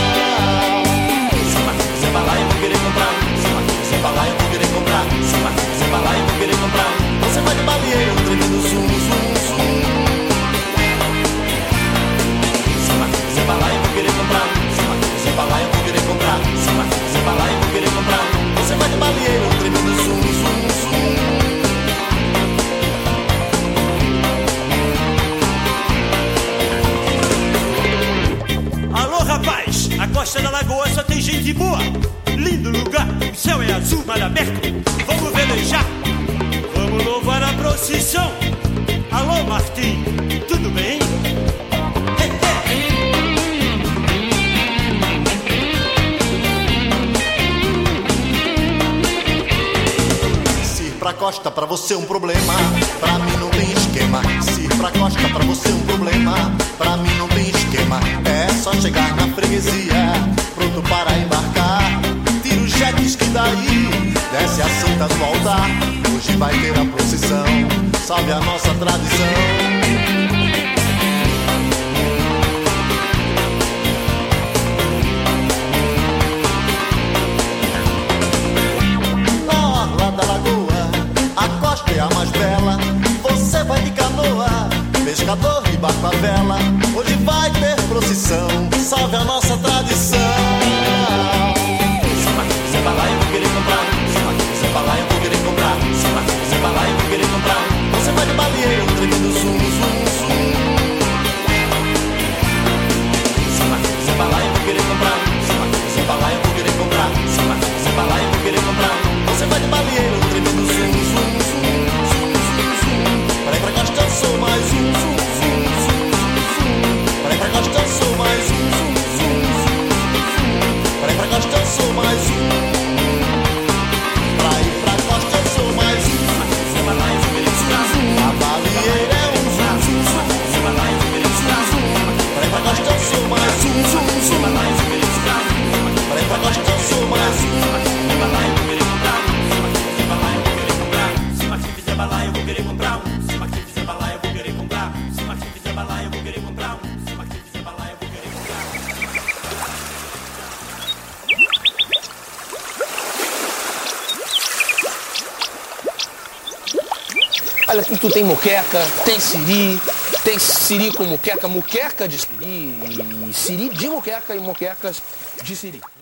Você vai lá e vou querer comprar. Você vai lá e vou querer comprar. Você vai lá e vou querer comprar. Você vai de baleeiro, tremendo zum, zum, zum. Você vai lá e vou querer comprar. Você vai lá e vou querer comprar. Você vai lá e vou querer comprar. Você vai de baleeiro, tremendo zum, zum, zum. Alô, rapaz, a costa da lagoa só tem gente boa. Lindo lugar, o céu é azul, mar aberto. Vamos velejar, vamos louvar a procissão. Alô, Martim, tudo bem? Se ir pra costa pra você é um problema, pra mim não tem esquema. Se ir pra costa pra você é um problema, pra mim não tem esquema. É só chegar na freguesia, pronto para embarcar. Tira o jet ski daí, desce a santa do altar. Hoje vai ter a procissão, salve a nossa tradição. Na orla da lagoa, a costa é a mais bela. Você vai de canoa, pescador e barco à vela. Hoje vai ter procissão, salve a nossa tradição. Você vai lá e eu vou querer comprar. Você vai lá e eu vou querer comprar. Você vai lá e eu vou querer comprar. Você vai de baleeiro, tremendo zum, zum, zum. Você vai lá e eu vou querer comprar. Você vai lá e eu vou querer comprar. Você vai lá e eu vou querer comprar. Você vai de baleeiro, tremendo zum, zum, zum, zum, zum, zum. Para ir pra costa eu sou mais um, zum, zum, zum, zum, zum. Para ir pra costa eu sou mais um, zum, zum, zum, zum. Olha, aqui tu tem moqueca, tem siri, tem siri com moqueca, moqueca de siri, e siri de moqueca e moquecas de siri.